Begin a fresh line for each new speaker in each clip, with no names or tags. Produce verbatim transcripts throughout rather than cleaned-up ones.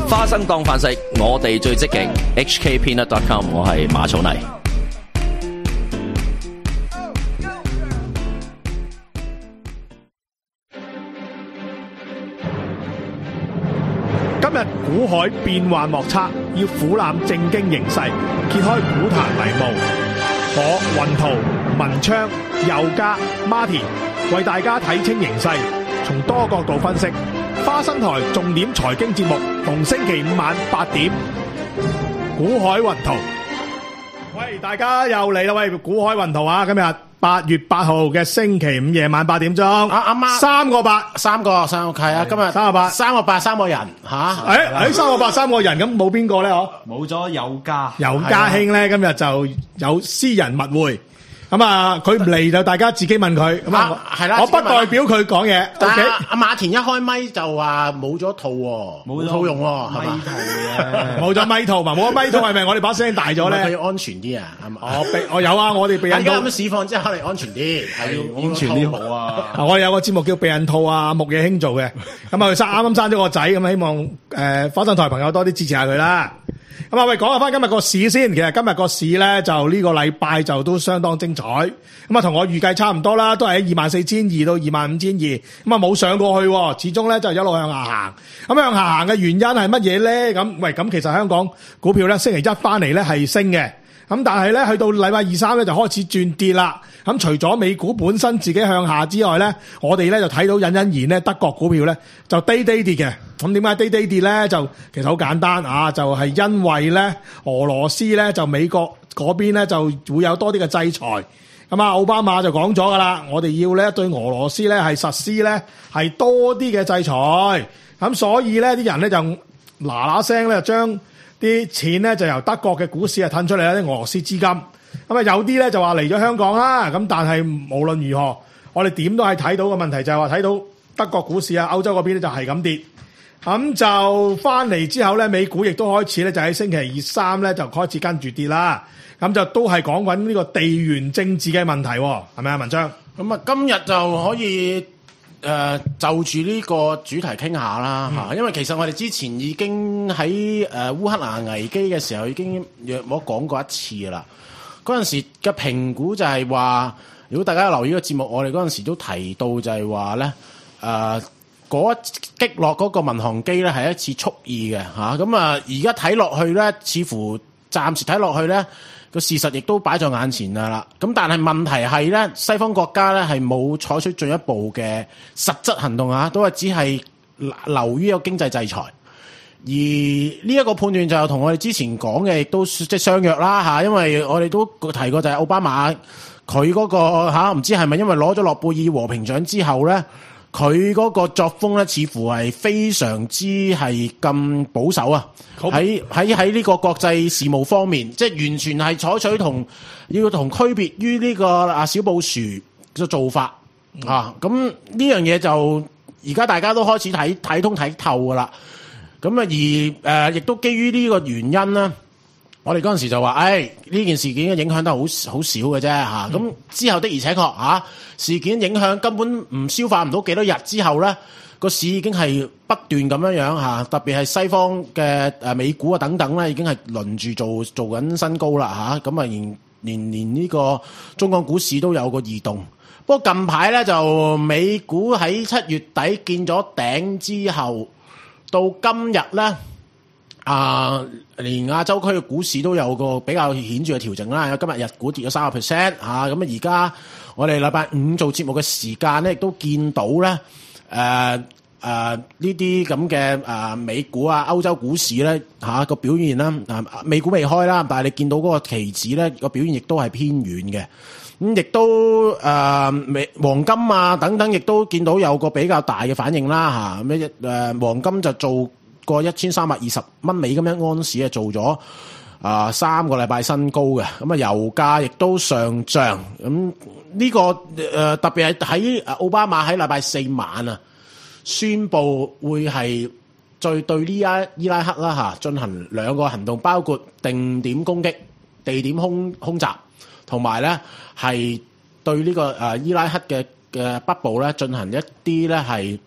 花生當飯食，我哋最積極。H K Peanut dot com， 我係馬草泥。
今日股海變幻莫測，要俯瞰正經形勢，揭開股壇迷霧。我雲圖、文昌、佑嘉、Martin 為大家睇清形勢，從多角度分析。花生台重點財經節目，逢星期五晚八點。股海雲圖，喂，大家又嚟啦！喂，股海雲圖啊，今日八月八號嘅星期五夜晚八點鐘，
啊阿媽
三個八，
三個三個係啊，今日
三個八，
三個八三個人吓，
誒誒，三個八三個人，咁冇邊個咧？嗬，
冇咗有家，
尤家興咧，今日就有私人密會。咁啊，佢唔嚟就大家自己問佢。咁啊，
係啦，
我不代表佢講嘢。
但
OK，
阿馬田一開咪就話冇咗套喎，冇套用喎，係嘛？
冇咗咪套嘛，冇咗咪套係咪我哋把聲大咗咧？
佢安全啲啊，係嘛？
我避我有啊，我哋避孕套。
而家咁嘅市況之後，可能安全啲，係
安全啲好啊！
我哋有個節目叫避孕套啊，木野興做嘅。咁啊，佢生啱啱生咗個仔，咁希望誒花生台朋友多啲支持下佢啦。咁啊，喂，講下翻今日個市先。其實今日個市咧，就呢個禮拜就都相當精彩。咁啊，同我預計差唔多啦，都係喺二萬四千二到二萬五千二。咁啊，冇上過去，始終咧就一路向下行。咁向下行嘅原因係乜嘢咧？咁喂，咁其實香港股票咧星期一翻嚟咧係升嘅。咁但係咧去到禮拜二三咧就開始轉跌啦。咁除咗美股本身自己向下之外咧，我哋咧就睇到隱隱然咧德國股票咧就低低跌嘅。咁點解低低跌咧？就其實好簡單啊，就係因為咧俄羅斯咧就美國嗰邊咧就會有多啲嘅制裁。咁啊，奧巴馬就講咗噶啦，我哋要咧對俄羅斯咧係實施咧係多啲嘅制裁。咁所以咧啲人咧就嗱嗱聲咧將啲錢咧就由德國嘅股市啊褪出嚟啦，啲俄羅斯資金。咁啊有啲咧就話嚟咗香港啦。咁但係無論如何，我哋點都係睇到嘅問題就係話睇到德國股市啊、歐洲嗰邊咧就係咁跌。咁就翻嚟之後咧，美股亦都開始咧就喺星期二三咧就開始跟住跌啦。咁就都係講緊呢個地緣政治嘅問題，係咪啊，文章？
咁啊，今日就可以誒、呃、就住呢個主題傾下啦嚇，嗯、因為其實我哋之前已經喺誒、呃、烏克蘭危機嘅時候已經約莫講過一次啦。嗰陣時嘅評估就係話，如果大家有留意個節目，我哋嗰陣時都提到就係話咧誒嗰擊落嗰個民航機咧係一次蓄意嘅嚇。咁啊而家睇落去咧，似乎暫時睇落去咧。個事實亦都擺在眼前啦，咁但係問題係咧，西方國家咧係冇採取進一步嘅實質行動啊，都係只係流於一個經濟制裁。而呢一個判斷就同我哋之前講嘅亦都即係相約啦嚇，因為我哋都提過就係奧巴馬佢嗰個嚇，唔知係咪因為攞咗諾貝爾和平獎之後咧，佢嗰個作風咧似乎係非常之係咁保守啊！喺喺喺呢個國際事務方面，即係完全係採取同要同區別於呢個啊小布殊嘅做法、嗯、啊！咁呢樣嘢就而家大家都開始睇睇通睇透噶啦。咁啊而誒、呃、亦都基於呢個原因啦，我哋嗰陣時就話，誒呢件事件嘅影響都好好少嘅啫嚇。咁、嗯、之後的而且確嚇、啊、事件影響根本唔消化唔到幾多日之後咧。個市已經係不斷咁樣樣嚇，特別係西方嘅誒美股啊等等咧，已經係輪住做做緊新高啦嚇。咁啊，連連連呢個中港股市都有個異動。不過近排咧就美股喺七月底見咗頂之後，到今日咧啊，連亞洲區嘅股市都有個比較顯著嘅調整啦。今日日股跌咗三個 percent 嚇，咁啊而家我哋禮拜五做節目嘅時間咧，亦都見到咧。誒誒呢啲咁嘅誒美股啊、歐洲股市咧嚇個表現啦，啊美股未開啦，但係你見到嗰個期指咧個表現亦都係偏軟嘅，咁亦都誒美、呃、黃金啊等等，亦都見到有個比較大嘅反應啦嚇，咩、啊、誒、呃、黃金就做過一千三百二十蚊美咁樣盎司啊，做咗啊三個禮拜新高嘅，咁啊油價亦都上漲咁。呢、這個誒、呃、特別係喺奧巴馬喺禮拜四晚啊，宣布會係再對呢拉伊拉克啦嚇進行兩個行動，包括定點攻擊、地點空空襲，同埋咧係對呢個誒伊拉克嘅嘅北部咧進行一啲咧係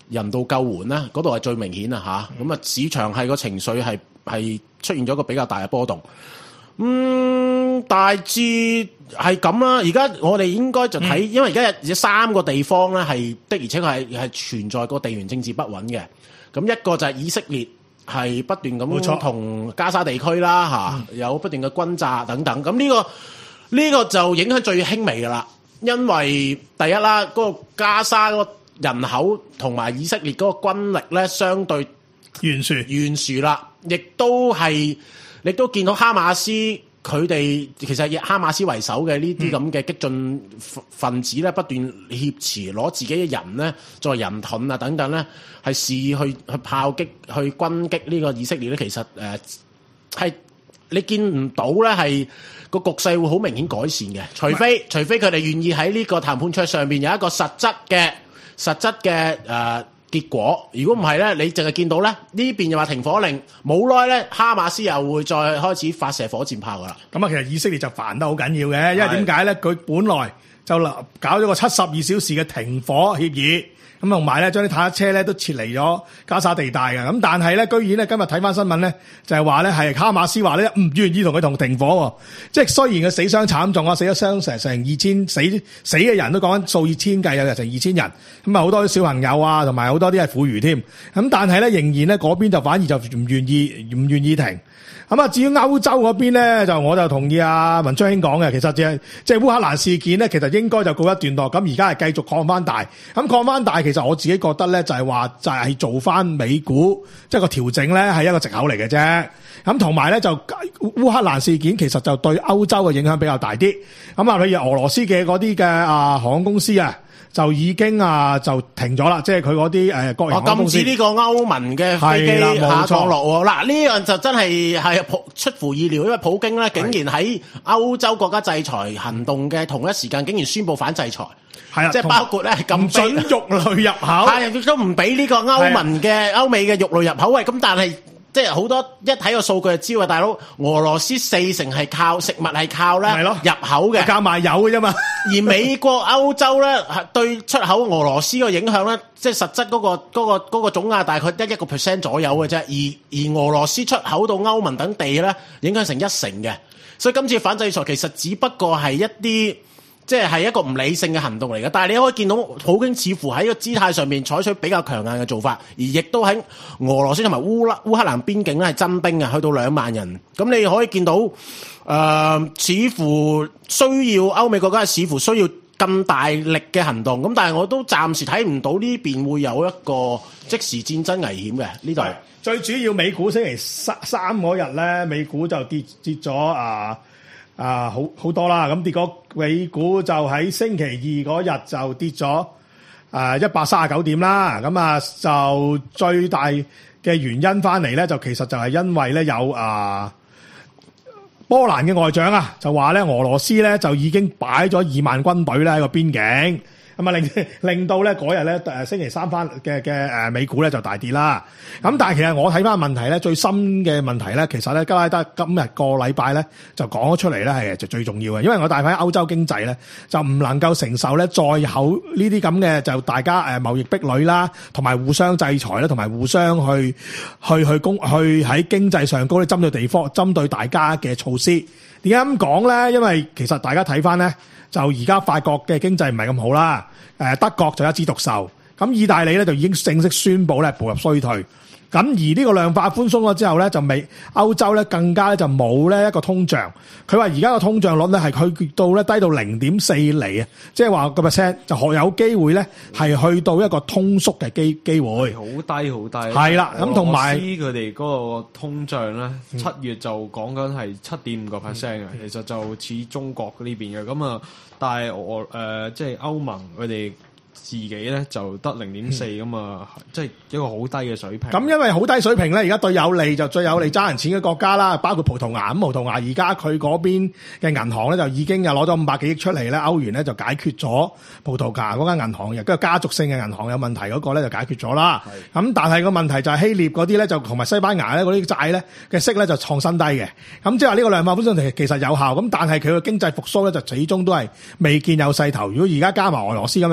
人道救援咧，嗰度係最明顯啊嚇。咁啊，市場係個情緒係係出現咗一個比較大嘅波動。嗯，大致係咁啦。而家我哋應該就睇，嗯、因為而家有三個地方咧係的，而且確係係存在個地緣政治不穩嘅。咁一個就係以色列。係不斷咁同加沙地區啦嚇，嗯、有不斷嘅轟炸等等。咁呢、呢個呢、呢個就影響最輕微㗎啦，因為第一啦，嗰、嗰個加沙嗰個人口同埋以色列嗰個軍力咧相對懸殊懸殊啦，亦都係亦都見到哈馬斯佢哋其實以哈馬斯為首嘅呢啲咁嘅激進分子咧，不斷挾持攞自己嘅人咧作為人盾啊等等咧，係試去去炮擊去轟擊呢個以色列咧。其實誒係、呃、你見唔到咧，係個局勢會好明顯改善嘅，除非除非佢哋願意喺呢個談判桌上面有一個實質嘅實質嘅誒。呃結果，如果唔係咧，你淨係見到咧呢邊又話停火令，冇耐咧哈馬斯又會再開始發射火箭炮噶啦。咁啊，其實以色列就煩得好緊要嘅，因為點解咧？佢本來就搞咗個七十二小時嘅停火協議。咁同埋咧，將啲坦克車咧都撤離咗加沙地帶嘅。咁但係咧，居然咧今日睇翻新聞咧，就係話咧係哈馬斯話咧唔願意同佢同停火喎。即係雖然佢死傷慘重啊，死咗傷成成二千死死嘅人都講緊數以千計，有成二千人。咁啊好多啲小朋友啊，同埋好多啲係婦孺添。咁但係咧仍然咧嗰邊就反而就唔願意唔願意停。咁啊，至於歐洲嗰邊咧，就我就同意阿文昌兄講嘅，其實即係即係烏克蘭事件咧，其實應該就告一段落。咁而家係繼續擴翻大，咁擴翻大，其實我自己覺得咧，就係話就係做翻美股，即係個調整咧，係一個藉口嚟嘅啫。咁同埋咧，就烏克蘭事件其實就對歐洲嘅影響比較大啲。咁啊，譬如俄羅斯嘅嗰啲嘅啊航空公司啊，就已經啊就停咗啦，即係佢嗰啲誒國營航空公司禁止呢個歐盟嘅飛機下降落喎。嗱，呢樣就真係係出乎意料，因為普京咧竟然喺歐洲國家制裁行動嘅同一時間，竟然宣布反制裁。係啊，即係包括咧禁准肉類入口，係亦都唔俾呢個歐盟嘅歐美嘅肉類入口。喂，咁但係即係好多一睇個數據就知喎，大佬俄羅斯四成係靠食物係靠咧入口嘅，靠賣油嘅啫嘛。而美國歐洲咧對出口俄羅斯嘅影響咧，即係實質嗰個嗰個嗰個總額大概得一個 percent 左右嘅啫。而而俄羅斯出口到歐盟等地咧，影響成一成嘅。所以今次反制裁其實只不過係一啲。即係係一個唔理性嘅行動嚟嘅，但係你可以見到普京似乎喺個姿態上面採取比較強硬嘅做法，而亦都喺俄羅斯同埋烏克烏克蘭邊境咧係增兵嘅，去到兩萬人。咁你可以見到，誒、呃、似乎需要歐美國家似乎需要更大力嘅行動。咁但係我都暫時睇唔到呢邊會有一個即時戰爭危險嘅呢度。最主要美股星期三三嗰日咧，美股就跌跌咗啊！啊，好好多啦！咁結果美股就喺星期二嗰日就跌咗啊一百三十九點啦。咁啊，就最大嘅原因翻嚟咧，就其實就係因為咧有啊波蘭嘅外長啊，就話咧俄羅斯咧就已經擺咗二萬軍隊咧喺個邊境。咁啊，令令到咧嗰日咧誒星期三翻嘅嘅誒美股咧就大跌啦。咁但係其實我睇翻問題咧，最深嘅問題咧，其實咧加拉德今日個禮拜咧就講咗出嚟咧係就最重要嘅，因為我大睇歐洲經濟咧就唔能夠承受咧再有呢啲咁嘅就大家誒貿易壁壘啦，同埋互相制裁啦，同埋互相去去去攻去喺經濟上高咧針對地方針對大家嘅措施。點解咁講咧？因為其實大家睇翻咧。就而家法國嘅經濟唔係咁好啦，誒德國就一枝獨秀，咁意大利咧就已經正式宣布咧步入衰退，咁而呢個量化寬鬆咗之後咧就未歐洲咧更加咧就冇咧一個通脹，佢話而家個通脹率咧係去到咧低到零點四厘啊，即係話個 percent 就學有機會咧係去到一個通縮嘅機機會，好低好低。係啦，咁同埋佢哋嗰個通脹咧，七月就講緊係七點五個 percent 嘅，其實就似中國呢邊嘅，咁啊，但係我誒即係歐盟佢哋。自己咧就得零點四咁啊，即係一個好低嘅水平。咁因為好低水平咧，而家對有利就最有利揸人錢嘅國家啦，包括葡萄牙。咁葡萄牙而家佢嗰邊嘅銀行咧就已經又攞咗五百幾億出嚟咧，歐元咧就解決咗葡萄牙嗰間銀行，亦都係家族性嘅銀行有問題嗰個咧就解決咗啦。咁但係個問題就係希臘嗰啲咧就同埋西班牙咧嗰啲債咧嘅息咧就創新低嘅。咁即係話呢個量化寬鬆其實有效，咁但係佢嘅經濟復甦咧就始終都係未見有勢頭。如果而家加埋俄羅斯咁樣做咧就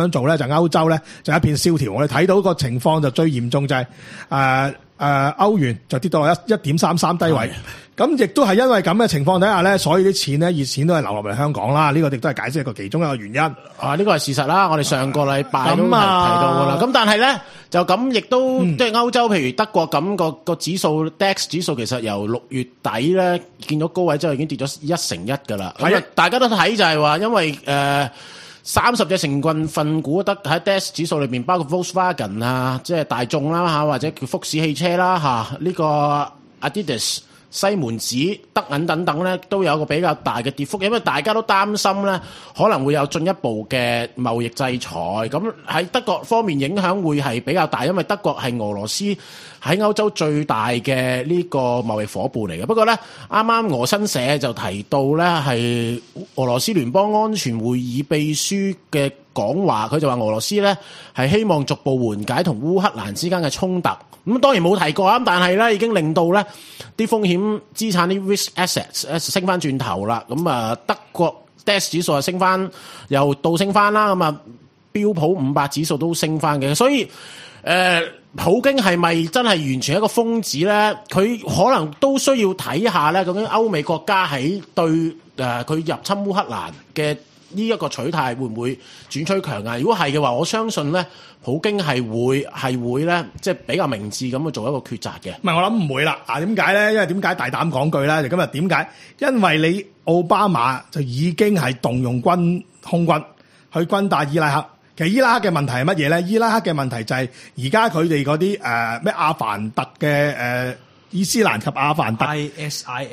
就歐洲咧就一片蕭條。我哋睇到個情況就最嚴重就係誒誒歐元就跌到落一一點三三低位。咁亦都係因為咁嘅情況底下咧，所以啲錢咧熱錢都係流落嚟香港啦。呢、這個亦都係解釋一個其中一個原因。
啊，呢個係事實啦。我哋上個禮拜都提到噶啦。咁、啊、但係咧就咁亦都即係歐洲，譬如德國咁個個指數 D A X 指數，其實由六月底咧見到高位之後已經跌咗一成一噶啦。係啊，大家都睇就係話，因為誒三十隻成分份股得喺 D A X 指數裏邊，包括 Volkswagen 啊，即係大眾啦嚇，或者叫福士汽車啦嚇，呢、這個 Adidas、西門子、德銀等等咧，都有一個比較大嘅跌幅，因為大家都擔心咧可能會有進一步嘅貿易制裁。咁喺德國方面影響會係比較大，因為德國係俄羅斯喺歐洲最大嘅呢個貿易夥伴嚟嘅。不過咧，啱啱俄新社就提到咧，係俄羅斯聯邦安全會議秘書嘅講話，佢就話俄羅斯咧係希望逐步緩解同烏克蘭之間嘅衝突。咁當然冇提過啊，但係咧已經令到咧啲風險資產啲 risk assets 升翻轉頭啦。咁啊，德國 D A X 指數啊升翻，又倒升翻啦。咁啊，標普五百指數都升翻嘅。所以誒、呃，普京係咪真係完全一個瘋子咧？佢可能都需要睇下咧，究竟歐美國家喺對誒佢入侵烏克蘭嘅呢一個取態會唔會轉趨強硬？如果係嘅話，我相信咧，普京係會係會咧，即係比較明智咁去做一個抉擇嘅。唔
係，我諗唔會啦。啊，點解咧？因為點解大膽講句咧？就今日點解？因為你奧巴馬就已經係動用軍空軍去轟打伊拉克。其實伊拉克嘅問題係乜嘢咧？伊拉克嘅問題就係而家佢哋嗰啲誒咩阿凡特嘅誒。呃伊斯蘭及阿凡特
I S I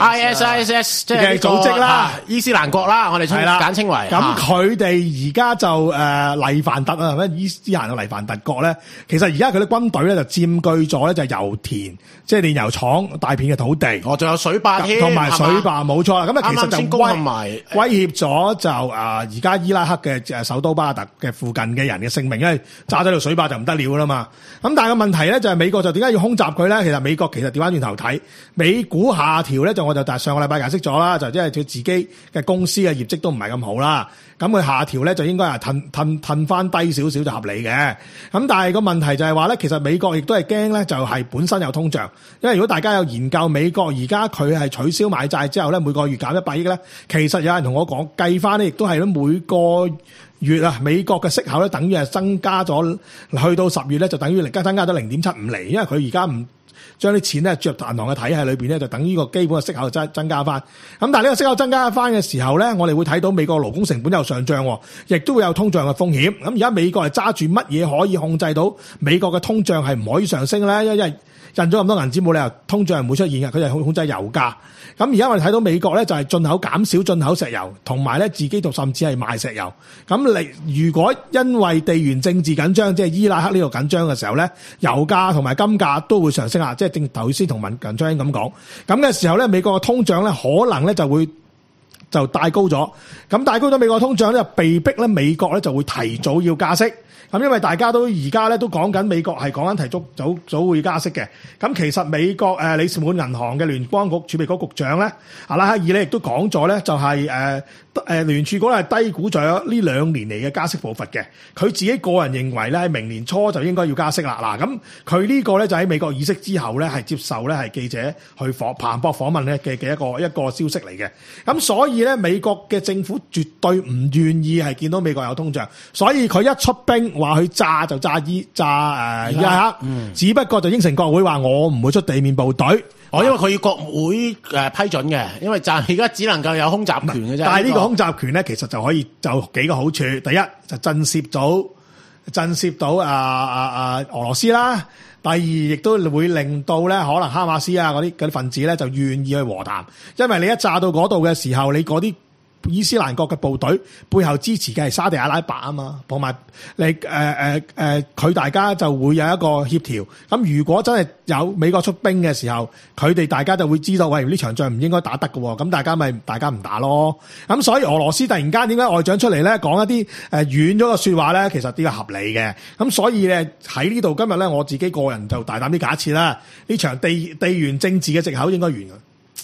S 即係
組織啦，
伊斯蘭國啦，我哋簡稱為。
咁佢哋而家就誒黎凡特啊，咩伊斯蘭嘅黎凡特國咧，其實而家佢啲軍隊咧就佔據咗咧就係油田，即係煉油廠大片嘅土地。
哦，仲有水壩添，
同埋水壩冇錯啦。咁啊，其實就威威脅咗就誒而家伊拉克嘅誒首都巴特嘅附近嘅人嘅性命，因為炸咗條水壩就唔得了啦嘛。咁但係個問題咧就係美國就點解要空襲佢咧？其實美國其實調翻轉頭睇美股下調咧，就我就但係上個禮拜解釋咗啦，就即係佢自己嘅公司嘅業績都唔係咁好啦。咁佢下調咧就應該係褪褪褪翻低少少就合理嘅。咁但係個問題就係話咧，其實美國亦都係驚咧，就係本身有通脹。因為如果大家有研究美國而家佢係取消買債之後咧，每個月減一百億咧，其實有人同我講計翻咧，亦都係咧每個月啊，美國嘅息口咧，等於係增加咗，去到十月咧就等於而家增加咗零點七五厘，因為佢而家唔將啲錢咧注入銀行嘅體系裏邊咧，就等於個基本嘅息口增增加翻。咁但係呢個息口增加翻嘅時候咧，我哋會睇到美國勞工成本又上漲，亦都會有通脹嘅風險。咁而家美國係揸住乜嘢可以控制到美國嘅通脹係唔可以上升咧？因為印咗咁多銀紙冇理由通脹係唔會出現嘅，佢就控控制油價。咁而家我哋睇到美國咧就係進口減少進口石油，同埋咧自己就甚至係賣石油。咁你如果因為地緣政治緊張，即係伊拉克呢度緊張嘅時候咧，油價同埋金價都會上升啊！即係正頭先同文強張咁講，咁嘅時候咧，美國嘅通脹咧可能咧就會就帶高咗。咁帶高咗美國通脹咧，被逼咧美國咧就會提早要加息。咁因為大家都而家咧都講緊美國係講緊提早早早會加息嘅。咁其實美國誒里斯本銀行嘅聯邦局儲備局局長咧阿拉克爾咧亦都講咗咧，就係誒誒聯儲局咧係低估咗呢兩年嚟嘅加息步伐嘅。佢自己個人認為咧喺明年初就應該要加息啦。嗱，咁佢呢個咧就喺美國議息之後咧係接受咧係記者去訪彭博訪問咧嘅嘅一個一個消息嚟嘅。咁所以咧美國嘅政府絕對唔願意係見到美國有通脹，所以佢一出兵話去炸就炸伊炸誒伊拉克，嗯、只不過就應承國會話我唔會出地面部隊，
哦，因為佢要國會誒批准嘅，因為暫而家只能夠有空襲權嘅啫。
但係呢個空襲權咧，其實就可以就幾個好處。第一就震懾到震懾到啊啊啊俄羅斯啦。第二亦都會令到咧可能哈馬斯啊嗰啲嗰啲分子咧就願意去和談，因為你一炸到嗰度嘅時候，你嗰啲伊斯蘭國嘅部隊背後支持嘅係沙地阿拉伯啊嘛，同埋你誒誒誒佢大家就會有一個協調。咁如果真係有美國出兵嘅時候，佢哋大家就會知道，喂，呢場仗唔應該打得嘅喎，咁大家咪大家唔打咯。咁所以俄羅斯突然間點解外長出嚟咧講一啲誒軟咗嘅説話咧，其實呢個合理嘅。咁所以咧喺呢度今日咧我自己個人就大膽啲假設啦，呢場地地緣政治嘅藉口應該完嘅。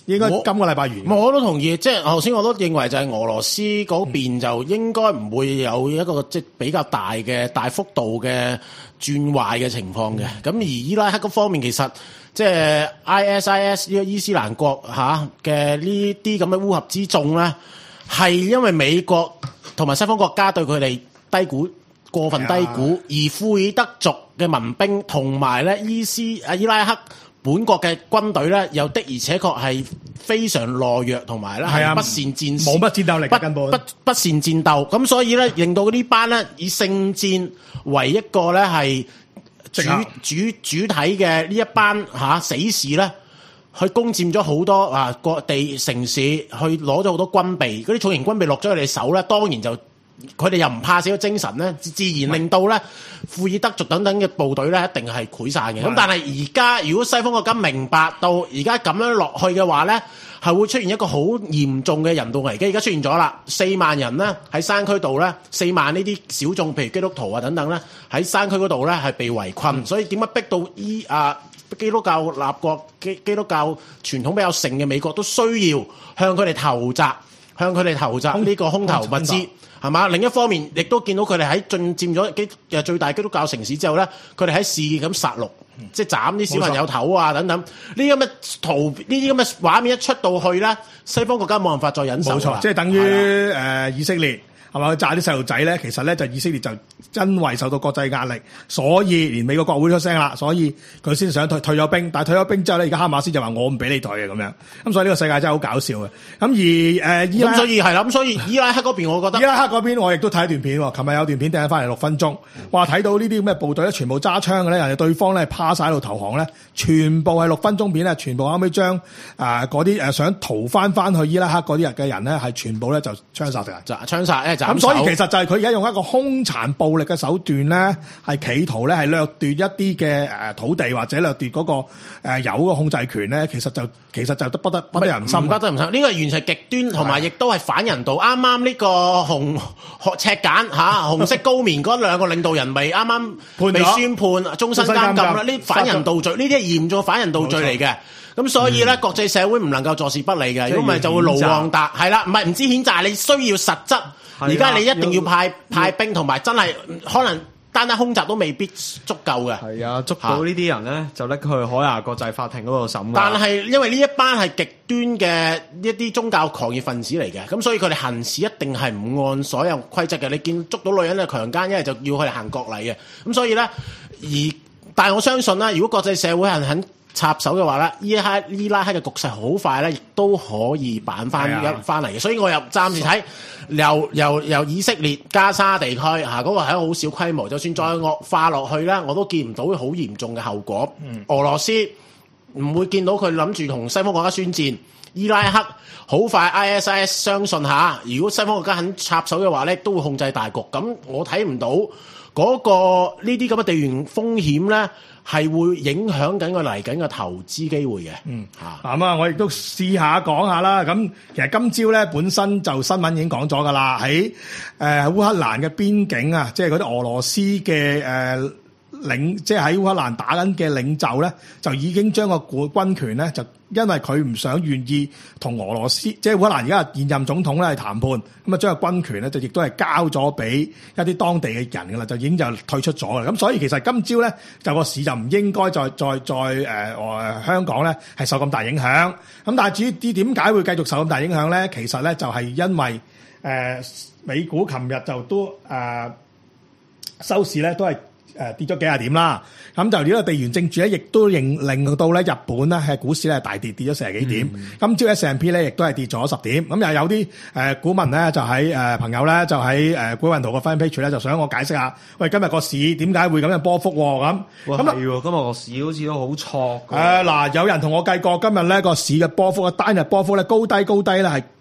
應該
我
今個禮拜完。
唔我都同意，即係頭先我都認為就係俄羅斯嗰邊就應該唔會有一個即係比較大嘅大幅度嘅轉壞嘅情況嘅。咁、嗯、而伊拉克嗰方面其實即係 I S I S 呢個伊斯蘭國嚇嘅呢啲咁嘅烏合之眾咧，係因為美國同埋西方國家對佢哋低估。過分低估，而庫爾德族嘅民兵同埋咧伊斯啊伊拉克本國嘅軍隊咧，又的而且確係非常懦弱，同埋咧係不善戰士，
冇乜戰鬥力，
不
根本
不不善戰鬥。咁所以咧，令到呢班咧以聖戰為一個咧係主主主體嘅呢一班嚇、啊、死士咧，去攻佔咗好多啊各地城市，去攞咗好多軍備，嗰啲重型軍備落咗佢哋手咧，當然就。佢哋又唔怕死嘅精神咧，自然令到咧庫爾德族等等嘅部隊咧，一定係潰散嘅。咁但係而家如果西方國家明白到而家咁樣落去嘅話咧，係會出現一個好嚴重嘅人道危機。而家出現咗啦，四萬人咧喺山區度咧，四萬呢啲小眾，譬如基督徒啊等等咧，喺山區嗰度咧係被圍困。嗯、所以點解逼到依啊基督教立國基基督教傳統比較盛嘅美國都需要向佢哋投擲，向佢哋投擲呢個空投物資。係嘛？另一方面，亦都見到佢哋喺進佔咗基誒最大基督教城市之後咧，佢哋喺肆意咁殺戮，嗯、即係斬啲小朋友頭啊等等。呢啲咁嘅圖，呢啲咁嘅畫面一出到去咧，西方國家冇辦法再忍受。
冇錯，即係等於誒、呃、以色列。係嘛？佢炸啲細路仔咧，其實咧就以色列就因為受到國際壓力，所以連美國國會都出聲啦，所以佢先想退退咗兵。但係退咗兵之後咧，而家哈馬斯就話我唔俾你退嘅咁樣。咁所以呢個世界真係好搞笑嘅。咁而誒、呃、伊拉克，咁所以係啦。咁所以伊拉克嗰邊，我覺得伊拉克嗰邊我亦都睇一段片喎。琴日有段片掟翻嚟六分鐘，話睇到呢啲咁嘅部隊咧，全部揸槍嘅咧，人哋對方咧趴晒喺度投降咧，全部係六分鐘片咧，全部後尾將誒嗰啲誒想逃翻翻去伊拉克嗰啲人嘅人咧，係全部咧就槍殺嘅，就槍殺咧。咁所以其實就係佢而家用一個兇殘暴力嘅手段咧，係企圖咧係掠奪一啲嘅誒土地或者掠奪嗰個誒有個控制權咧，其實就其實就得不得不得人心，不得人心。呢個完全係極端，同埋亦都係反人道。啱啱呢個紅赤柬嚇紅色高棉嗰兩個領導人，咪啱啱被宣判終身監禁啦。呢反人道罪，呢啲係嚴重反人道罪嚟嘅。咁所以咧，嗯、國際社會唔能夠坐視不理嘅，如果唔係就會盧旺達係啦，唔係唔知譴責，你需要實質。而家你一定要派派兵，同埋真係可能單單空襲都未必足夠嘅。
係啊，捉到呢啲人咧，就拎佢去海牙國際法庭嗰度審。
但係因為呢一班係極端嘅一啲宗教狂熱分子嚟嘅，咁所以佢哋行事一定係唔按所有規則嘅。你見捉到女人咧強姦，一係就要佢哋行國禮嘅。咁所以咧，而但係我相信啦，如果國際社會係肯插手嘅話咧，伊拉克伊拉克嘅局勢好快咧，亦都可以扳翻一翻嚟嘅。所以我又暫時睇由由由以色列加沙地區嚇嗰個係一個好小規模，就算再惡化落去咧，我都見唔到好嚴重嘅後果。嗯、俄羅斯唔會見到佢諗住同西方國家宣戰。伊拉克好快 I S I S 相信下，如果西方國家肯插手嘅話咧，都會控制大局。咁我睇唔到嗰、那個呢啲咁嘅地緣風險咧，係會影響緊個嚟緊嘅投資機會嘅。嗯，嚇
咁啊，我亦都試下講下啦。咁其實今朝咧本身就新聞已經講咗㗎啦，喺誒烏克蘭嘅邊境啊，即係嗰啲俄羅斯嘅誒。呃領即係喺烏克蘭打緊嘅領袖咧，就已經將個管軍權咧，就因為佢唔想願意同俄羅斯，即係烏克蘭而家現任總統咧係談判，咁啊將個軍權咧就亦都係交咗俾一啲當地嘅人㗎啦，就已經就退出咗啦。咁所以其實今朝咧就個市就唔應該再再再誒誒香港咧係受咁大影響。咁但係至於啲點解會繼續受咁大影響咧？其實咧就係因為誒、呃、美股琴日就都誒、呃、收市咧都係。誒跌咗幾廿點啦，咁就呢個地緣政治咧，亦都令令到咧日本咧係股市咧大跌，跌咗四十幾點。嗯、今朝 S and P 咧亦都係跌咗十點。咁又有啲誒股民咧就喺誒、呃、朋友咧就喺誒股運圖個 fan page 咧就想我解釋下，喂今日個市點解會咁樣波幅咁？咁
係喎，今日個市好似都好挫。
誒嗱，有人同我計過今日咧個市嘅波幅啊，單日波幅咧高低高低咧係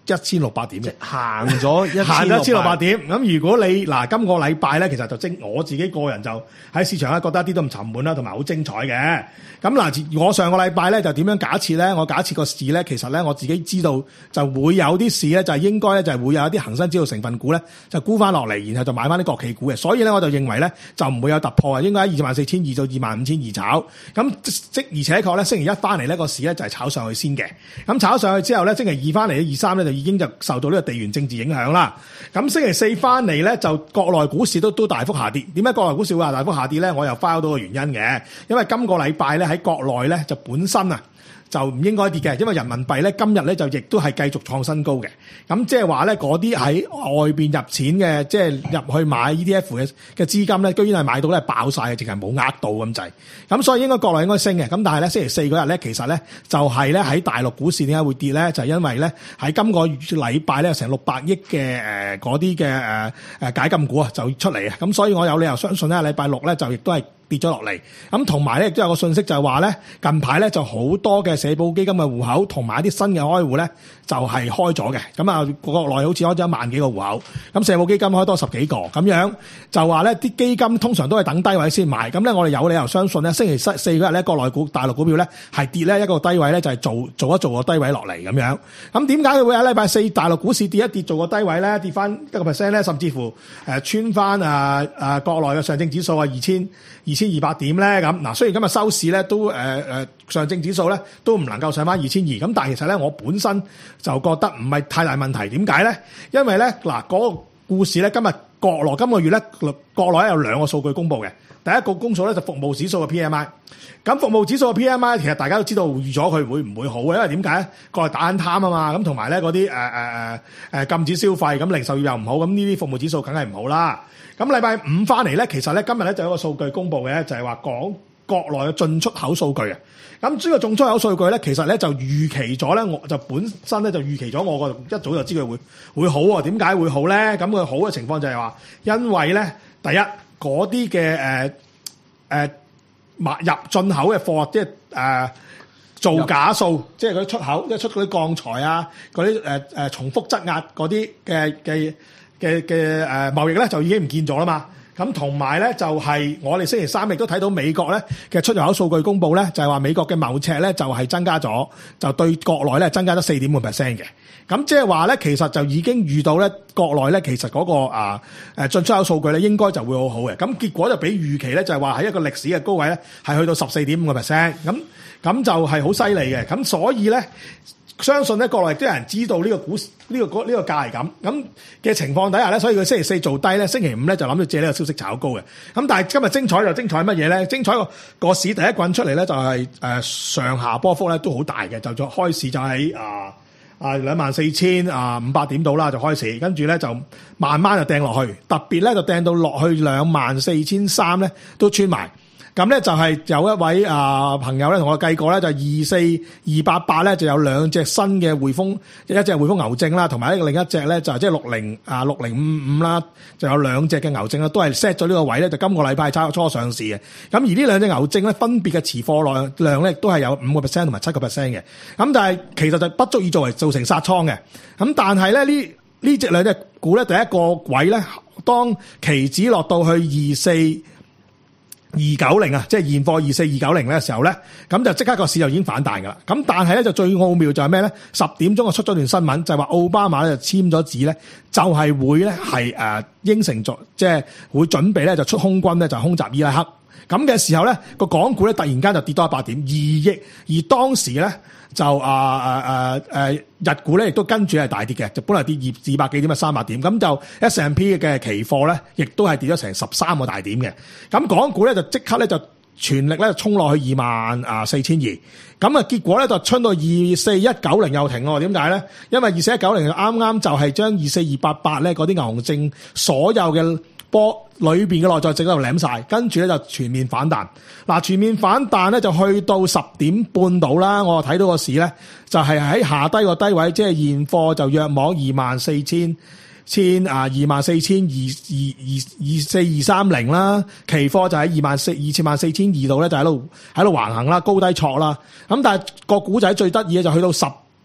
一千六百點嘅。
行咗一
行咗一千六百點，咁如果你嗱今個禮拜咧，其實就精我自己個人就喺市場咧覺得一啲都唔沉悶啦，同埋好精彩嘅。咁嗱，我上個禮拜咧就點樣假設咧？我假設個市咧，其實咧我自己知道就會有啲市咧，就係應該咧就係會有一啲恒生指數成分股咧就沽翻落嚟，然後就買翻啲國企股嘅。所以咧我就認為咧就唔會有突破啊，應該喺二萬四千二到二萬五千二炒。咁即而且確咧星期一翻嚟呢個市咧就係炒上去先嘅。咁炒上去之後咧，星期二翻嚟二三咧就已經就受到呢個地緣政治影響啦。咁星期四翻嚟咧，就國內股市都都大幅下跌。點解國內股市會大幅下跌咧？我又 file 到個原因嘅，因為今個禮拜咧喺國內咧就本身啊就唔應該跌嘅，因為人民幣咧今日咧就亦都係繼續創新高嘅。咁即係話咧嗰啲喺外邊入錢嘅，即係入去買 E T F 嘅嘅資金咧，居然係買到咧爆晒嘅，淨係冇額度咁滯。咁所以應該國內應該升嘅。咁但係咧星期四嗰日咧，其實咧就係咧喺大陸股市點解會跌咧？就係因為咧喺今個禮拜咧成六百億嘅誒嗰啲嘅誒誒解禁股啊就出嚟啊。咁所以我有理由相信咧禮拜六咧就亦都係跌咗落嚟，咁同埋咧亦都有個信息就係話咧，近排咧就好多嘅社保基金嘅戶口同埋一啲新嘅開戶咧就係開咗嘅，咁啊國內好似開咗一萬幾個戶口，咁社保基金開多十幾個，咁樣就話咧啲基金通常都係等低位先買，咁咧我哋有理由相信咧星期四嗰日咧國內股大陸股票咧係跌咧一個低位咧就係做做一做個低位落嚟咁樣，咁點解佢會喺禮拜四大陸股市跌一跌做個低位咧跌翻一個 percent 咧，甚至乎誒穿翻啊啊國內嘅上證指數啊二千二千二百點咧咁嗱，雖然今日收市咧都誒誒、呃、上證指數咧都唔能夠上翻二千二，咁但係其實咧我本身就覺得唔係太大問題。點解咧？因為咧嗱嗰個故事咧今日國內今個月咧國內有兩個數據公布嘅，第一個公數咧就服務指數嘅 P M I， 咁服務指數嘅 P M I 其實大家都知道預咗佢會唔會好嘅，因為點解咧？國內打緊貪啊嘛，咁同埋咧嗰啲誒誒誒誒禁止消費，咁零售業又唔好，咁呢啲服務指數梗係唔好啦。咁禮拜五翻嚟咧，其實咧今日咧就有一個數據公布嘅，就係話講國內嘅進出口數據啊。咁呢個進出口數據咧，其實咧就預期咗咧，我就本身咧就預期咗，我個一早就知佢會會好喎。點解會好咧？咁佢好嘅情況就係話，因為咧第一嗰啲嘅誒誒買入進口嘅貨，即係誒造假數，即係佢出口，即係出嗰啲鋼材啊，嗰啲誒誒重複質押嗰啲嘅嘅。嘅嘅誒貿易咧就已經唔見咗啦嘛，咁同埋咧就係我哋星期三亦都睇到美國咧嘅出入口數據公佈咧，就係話美國嘅貿赤咧就係增加咗，就對國內咧增加咗四點五 percent 嘅，咁即係話咧其實就已經遇到咧國內咧其實嗰個啊誒進出口數據咧應該就會好好嘅，咁結果就比預期咧就係話喺一個歷史嘅高位咧係去到十四點五個 percent，咁咁就係好犀利嘅，咁所以咧。相信咧，國內亦都有人知道呢個股市呢、呢個呢、呢個價係咁咁嘅情況底下咧，所以佢星期四做低咧，星期五咧就諗住借呢個消息炒高嘅。咁但係今日精彩就精彩乜嘢咧？精彩個個市第一棍出嚟咧，就係、是、誒、呃、上下波幅咧都好大嘅，就咗開市就喺啊啊兩萬四千啊五百點度啦，就開市，跟住咧就慢慢就掟落去，特別咧就掟到落去兩萬四千三咧都穿埋。咁咧就係有一位啊朋友咧同我計過咧，就二四二八八咧就有兩隻新嘅匯豐，一隻匯豐牛證啦，同埋另一隻咧就即係六零啊六零五五啦，就有兩隻嘅牛證啦，都係 set 咗呢個位咧，就今個禮拜差初上市嘅。咁而呢兩隻牛證咧分別嘅持貨量量咧都係有五個 percent 同埋七個 percent 嘅。咁但係其實就不足以作為造成殺倉嘅。咁但係咧呢呢隻兩隻股咧第一個位咧，當期指落到去二四二九零啊，即係現貨二四二九零咧嘅時候咧，咁就即刻個市就已經反彈噶啦。咁但係咧就最奧妙就係咩咧？十點鐘就出咗段新聞，就係話奧巴馬咧就簽咗紙咧，就係會咧係誒應承咗，即係會準備咧就出空軍咧就空襲伊拉克。咁嘅時候咧個港股咧突然間就跌多一百點二億，而當時咧就啊啊啊誒日股咧亦都跟住係大跌嘅，就本來跌二二百幾點啊三百點，咁就 S and P 嘅期貨咧亦都係跌咗成十三個大點嘅。咁港股咧就即刻咧就全力咧衝落去二萬啊四千二，咁啊結果咧就衝到二四一九零又停喎。點解咧？因為二四一九零啱啱就係將二四二八八咧嗰啲牛證所有嘅波裏邊嘅內在值喺度舐晒，跟住咧就全面反彈。嗱，全面反彈咧就去到十點半度啦。我睇到個市咧就係喺下低個低位，即係現貨就約摸二萬四千千啊，二萬四千二二二二四二三零啦。期貨就喺二萬四二千萬四千二度咧，就喺度喺度橫行啦，高低挫啦。咁但係個股仔最得意嘅就去到十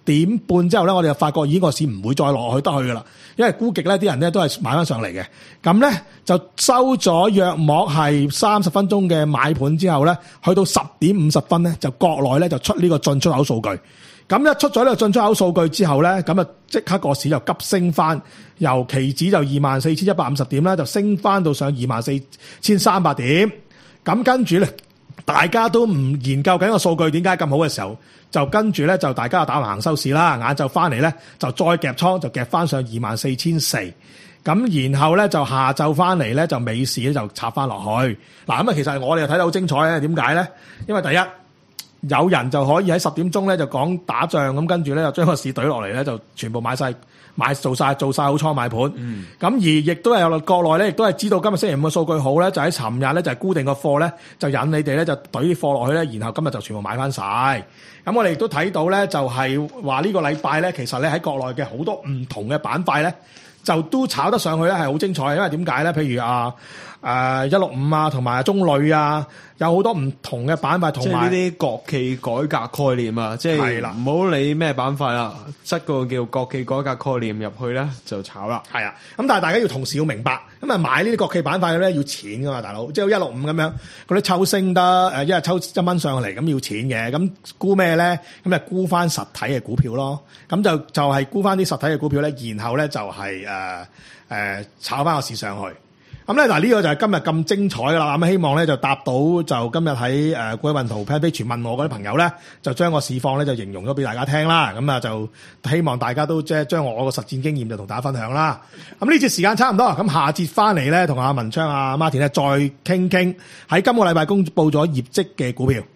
點半之後咧，我哋就發覺咦個市唔會再落去得去噶啦，因為估極咧啲人咧都係買翻上嚟嘅。咁咧就收咗約莫係三十分鐘嘅買盤之後咧，去到十點五十分咧，就國內咧就出呢個進出口數據。咁一出咗呢個進出口數據之後咧，咁啊即刻個市就急升翻，由期指就二萬四千一百五十點啦，就升翻到上二萬四千三百點。咁跟住咧，大家都唔研究緊個數據點解咁好嘅時候，就跟住咧就大家打橫行收市啦。晏晝翻嚟咧就再夾倉，就夾翻上二萬四千四。咁然後咧就下晝翻嚟咧就美市咧就插翻落去。嗱咁啊，其實我哋又睇得好精彩嘅，點解咧？因為第一，有人就可以喺十點鐘咧就講打仗，咁跟住咧就將個市懟落嚟咧就全部買晒買做晒做晒好倉買盤。咁、嗯、而亦都係有國內咧，亦都係知道今日星期五嘅數據好咧，就喺尋日咧就係固定個貨咧，就引你哋咧就懟啲貨落去咧，然後今日就全部買翻晒。咁我哋亦都睇到咧，就係話呢個禮拜咧，其實咧喺國內嘅好多唔同嘅板塊咧，就都炒得上去咧，係好精彩。因為點解咧？譬如啊誒一六五啊，同埋中鋁啊，有好多唔同嘅板塊，同埋
呢啲國企改革概念啊，即係唔好理咩板塊啦，塞個叫國企改革概念入去咧就炒啦。
係啊，咁但係大家要同時要明白，咁啊買呢啲國企板塊咧要錢噶嘛，大佬，即係一六五咁樣嗰啲抽升得誒一日抽一蚊上嚟，咁要錢嘅，咁沽咩咧？咁就沽翻實體嘅股票咯，咁就就係沽翻啲實體嘅股票咧，然後咧就係誒誒炒翻個市上去。咁咧嗱，呢個就係今日咁精彩噶啦。咁希望咧就答到就今日喺誒股海運圖 page 問我嗰啲朋友咧，就將個市況咧就形容咗俾大家聽啦。咁啊就希望大家都即係將我個實戰經驗就同大家分享啦。咁呢節時間差唔多，咁下節翻嚟咧同阿文昌阿 Martin 咧再傾傾喺今個禮拜公佈咗業績嘅股票。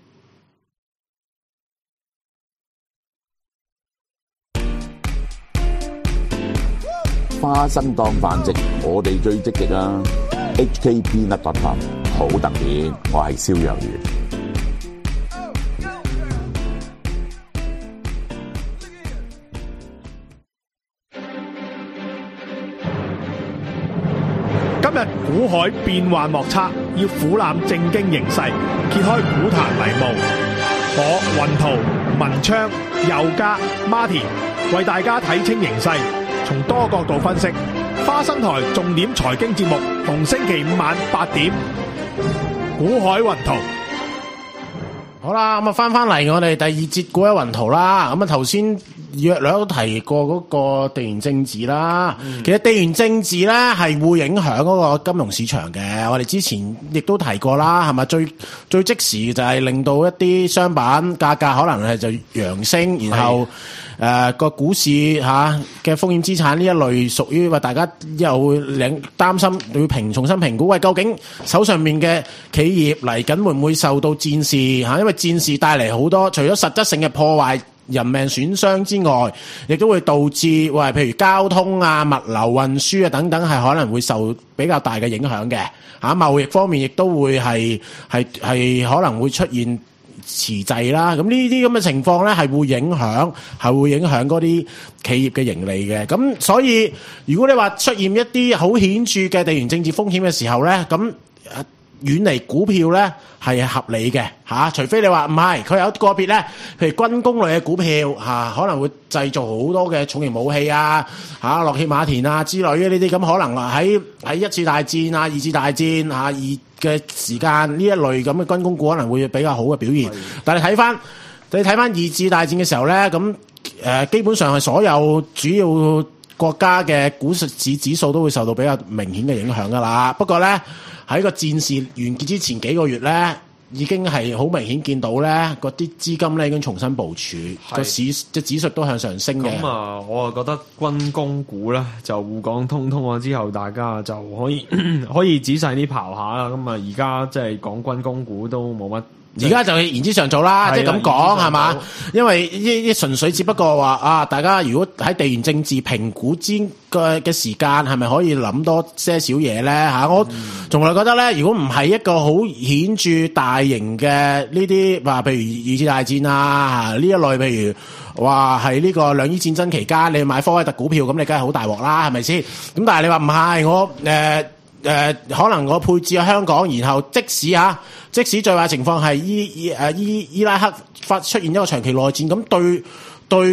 花生當飯食，我哋最積極啊 ！H K Peanut dot com 好特別，我係蕭若元。
今日股海變幻莫測，要俯瞰正經形勢，揭開股壇迷霧。我雲圖、文昌、佑嘉、Martin 為大家睇清形勢，從多角度分析。花生台重點財經節目，逢星期五晚八點，股海雲圖。
好啦，咁啊翻翻嚟我哋第二節股海雲圖啦。咁啊頭先約略都提過嗰個地緣政治啦。嗯、其實地緣政治咧係會影響嗰個金融市場嘅。我哋之前亦都提過啦，係咪最最即時就係令到一啲商品價格可能係就揚升，然後誒個、呃、股市吓嘅風險資產呢一類屬於話大家又會領擔心會評重新評估，喂究竟手上面嘅企業嚟緊會唔會受到戰事吓？因為戰事帶嚟好多除咗實質性嘅破壞、人命損傷之外，亦都會導致喂譬如交通啊、物流運輸啊等等係可能會受比較大嘅影響嘅吓。貿易方面亦都會係係係可能會出現遲滯啦，咁呢啲咁嘅情況咧，係會影響，係會影響嗰啲企業嘅盈利嘅。咁所以，如果你話出現一啲好顯著嘅地緣政治風險嘅時候咧，咁遠離股票咧係合理嘅嚇，除非你話唔係，佢有個別咧，譬如軍工類嘅股票嚇，可能會製造好多嘅重型武器啊嚇，洛歇馬田啊之類嘅呢啲，咁可能喺喺一次大戰啊、二次大戰啊、二嘅時間呢一類咁嘅軍工股可能會比較好嘅表現。但係睇翻你睇翻二次大戰嘅時候咧，咁誒基本上係所有主要國家嘅股市指數都會受到比較明顯嘅影響噶啦。不過咧，喺個戰事完結之前幾個月咧，已經係好明顯見到咧，嗰啲資金咧已經重新部署，個市即指數都向上升嘅。
咁啊，我啊覺得軍工股咧就滬港通通咗之後，大家就可以可以仔細啲刨下啦。咁啊，而家即係講軍工股都冇乜。
而家就係言之尚早啦，即係咁講係嘛？因為呢呢純粹只不過話啊，大家如果喺地緣政治評估之嘅嘅時間，係咪可以諗多些少嘢咧嚇？我從來覺得咧，如果唔係一個好顯著大型嘅呢啲話，譬如二次大戰啊呢一類，譬如話係呢個兩伊戰爭期間，你買科威特股票，咁你梗係好大鑊啦，係咪先？咁但係你話唔係，我誒。呃誒、呃，可能我配置喺香港，然後即使吓、啊，即使最壞情況係伊伊誒伊伊拉克發出現一個長期內戰，咁對對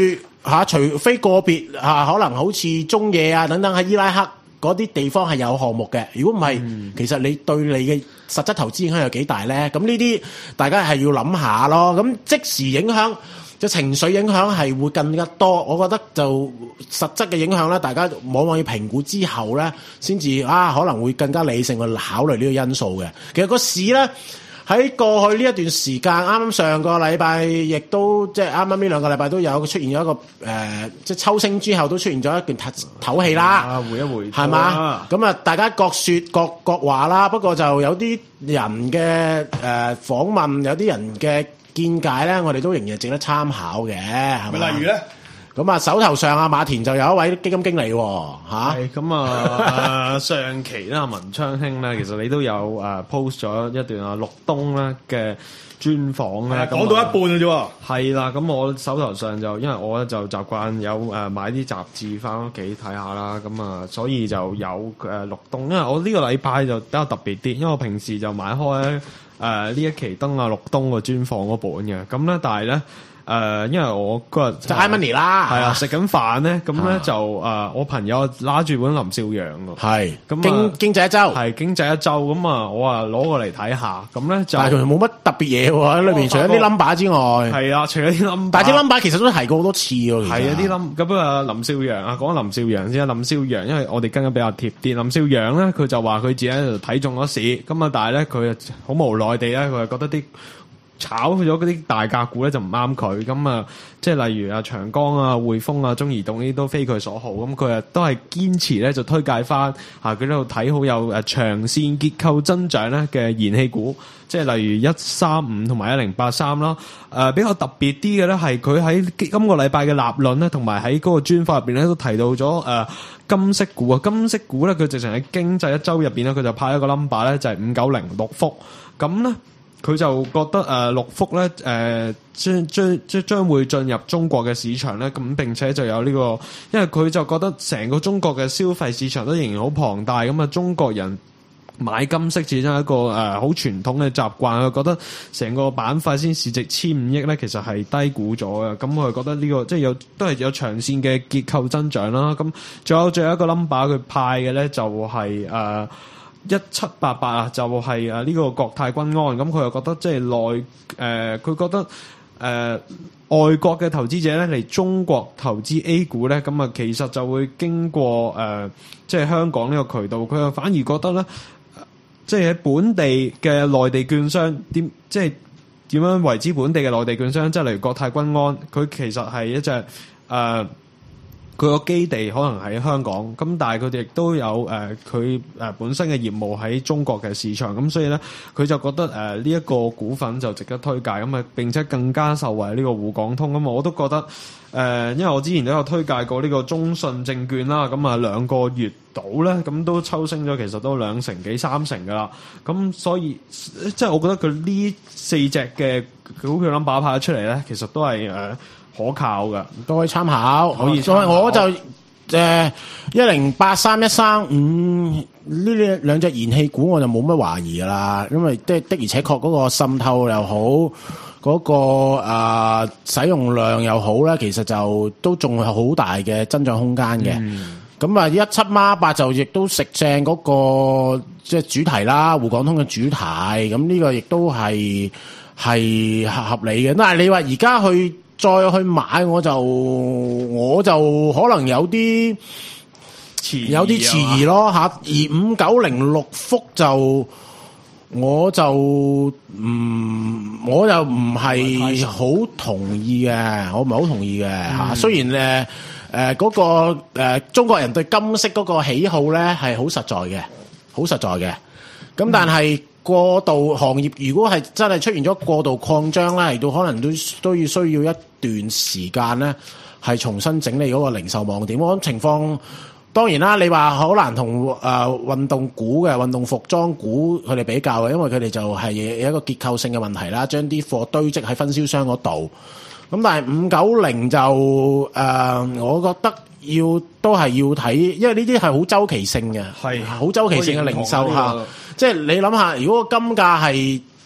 嚇，除非個別嚇，可能好似中野啊等等喺伊拉克嗰啲地方係有項目嘅。如果唔係，嗯、其實你對你嘅實質投資影響有幾大咧？咁呢啲大家係要諗下咯。咁即時影響。嘅情緒影響係會更加多，我覺得就實質嘅影響咧，大家往往要評估之後咧，先至啊可能會更加理性去考慮呢個因素嘅。其實個市咧喺過去呢一段時間，啱啱上個禮拜亦都即係啱啱呢兩個禮拜都有出現咗一個誒、呃，即係抽升之後都出現咗一段唞氣啦。
啊，回一回
係嘛？咁啊，大家各說各各話啦。不過就有啲人嘅誒、呃、訪問，有啲人嘅見解咧，我哋都仍然值得參考嘅，係咪？
例如咧，
咁啊，手頭上啊，馬田就有一位基金經理喎，嚇。
係咁啊，上期啦，文昌兄咧，其實你都有誒 post 咗一段啊，陸東咧嘅專訪咧，
講到一半嘅啫喎。
係啦，咁我手頭上就因為我咧就習慣有誒買啲雜誌翻屋企睇下啦，咁啊，所以就有誒陸東，因為我呢個禮拜就比較特別啲，因為我平時就買開。誒呢、呃、一期登阿陸東個專訪嗰本嘅，咁咧但係咧誒，因為我嗰日
就 iMoney 啦，
係啊，食緊飯咧，咁咧就誒、呃，我朋友拉住本林少陽喎，
係
咁
經經濟一周，
係經濟一周，咁啊，我啊攞過嚟睇下，咁咧就
但係冇乜特別嘢喎喺裏邊，除咗啲 number 之外，
係啊，除咗啲 number，
但係啲 number 其實都提過好多次喎，
係啊，啲 number 咁啊，林少陽啊，講林少陽先啊，林少陽，因為我哋跟得比較貼啲，林少陽咧佢就話佢自己喺度睇中咗市，咁啊，但係咧佢啊好無奈地咧，佢係覺得啲炒咗嗰啲大價股咧就唔啱佢，咁啊，即係例如啊長江啊、匯豐啊、中移動呢啲都非佢所好，咁佢啊都係堅持咧就推介翻啊佢呢度睇好有誒長線結構增長咧嘅燃氣股，即係例如一三五同埋一零八三啦。誒比較特別啲嘅咧係佢喺今個禮拜嘅立論咧，同埋喺嗰個專訪入邊咧都提到咗誒、呃、金色股啊，金色股咧佢直情喺經濟一周入邊咧佢就派一個 number 咧就係五九零六福，咁咧。佢就覺得誒六福咧誒將將將將會進入中國嘅市場咧，咁並且就有呢個，因為佢就覺得成個中國嘅消費市場都仍然好龐大，咁啊中國人買金飾始終係一個誒好傳統嘅習慣，佢覺得成個板塊先市值千五億咧，其實係低估咗嘅，咁佢覺得呢個即係有都係有長線嘅結構增長啦。咁仲有最後一個 number 佢派嘅咧就係誒。一七八八啊，就係誒呢個國泰君安，咁佢又覺得即係內誒，佢覺得誒、呃、外國嘅投資者咧嚟中國投資 A 股咧，咁啊其實就會經過誒、呃、即係香港呢個渠道，佢又反而覺得咧，即係喺本地嘅內地券商點即係點樣為之本地嘅內地券商，即係例如國泰君安，佢其實係一隻誒。呃佢個基地可能喺香港，咁但係佢哋亦都有誒佢誒本身嘅業務喺中國嘅市場，咁所以咧佢就覺得誒呢一個股份就值得推介，咁啊並且更加受惠呢個滬港通，咁我都覺得誒、呃，因為我之前都有推介過呢個中信證券啦，咁啊兩個月到咧，咁都抽升咗，其實都兩成幾三成噶啦，咁所以即係我覺得佢呢四隻嘅股票 number 派咗出嚟咧，其實都係誒。呃可靠嘅，
都可以參考。
可以
所以我就誒一零八三一三五呢兩兩隻燃氣股，我就冇乜懷疑噶啦，因為的的而且確嗰個滲透又好，嗰、嗰個誒、呃、使用量又好咧，其實就都仲係好大嘅增長空間嘅。咁啊、嗯，一七孖八就亦都食正嗰、嗰個即係主題啦，滬港通嘅主題。咁呢個亦都係係合合理嘅。但係你話而家去再去買我就我就可能有啲有啲遲疑咯嚇，而五九零六福就我就唔、嗯、我就唔係好同意嘅，我唔係好同意嘅嚇。嗯、雖然誒誒嗰個、呃、中國人對金色嗰個喜好咧係好實在嘅，好實在嘅，咁但係。嗯過度行業如果係真係出現咗過度擴張咧，嚟到可能都都要需要一段時間咧，係重新整理嗰個零售網點。我諗情況當然啦，你話好難同誒運動股嘅運動服裝股佢哋比較嘅，因為佢哋就係有一個結構性嘅問題啦，將啲貨堆積喺分銷商嗰度。咁但係五九零就誒、呃，我覺得要都係要睇，因為呢啲係好周期性嘅，係好周期性嘅零售嚇。即係你諗下，如果個金價係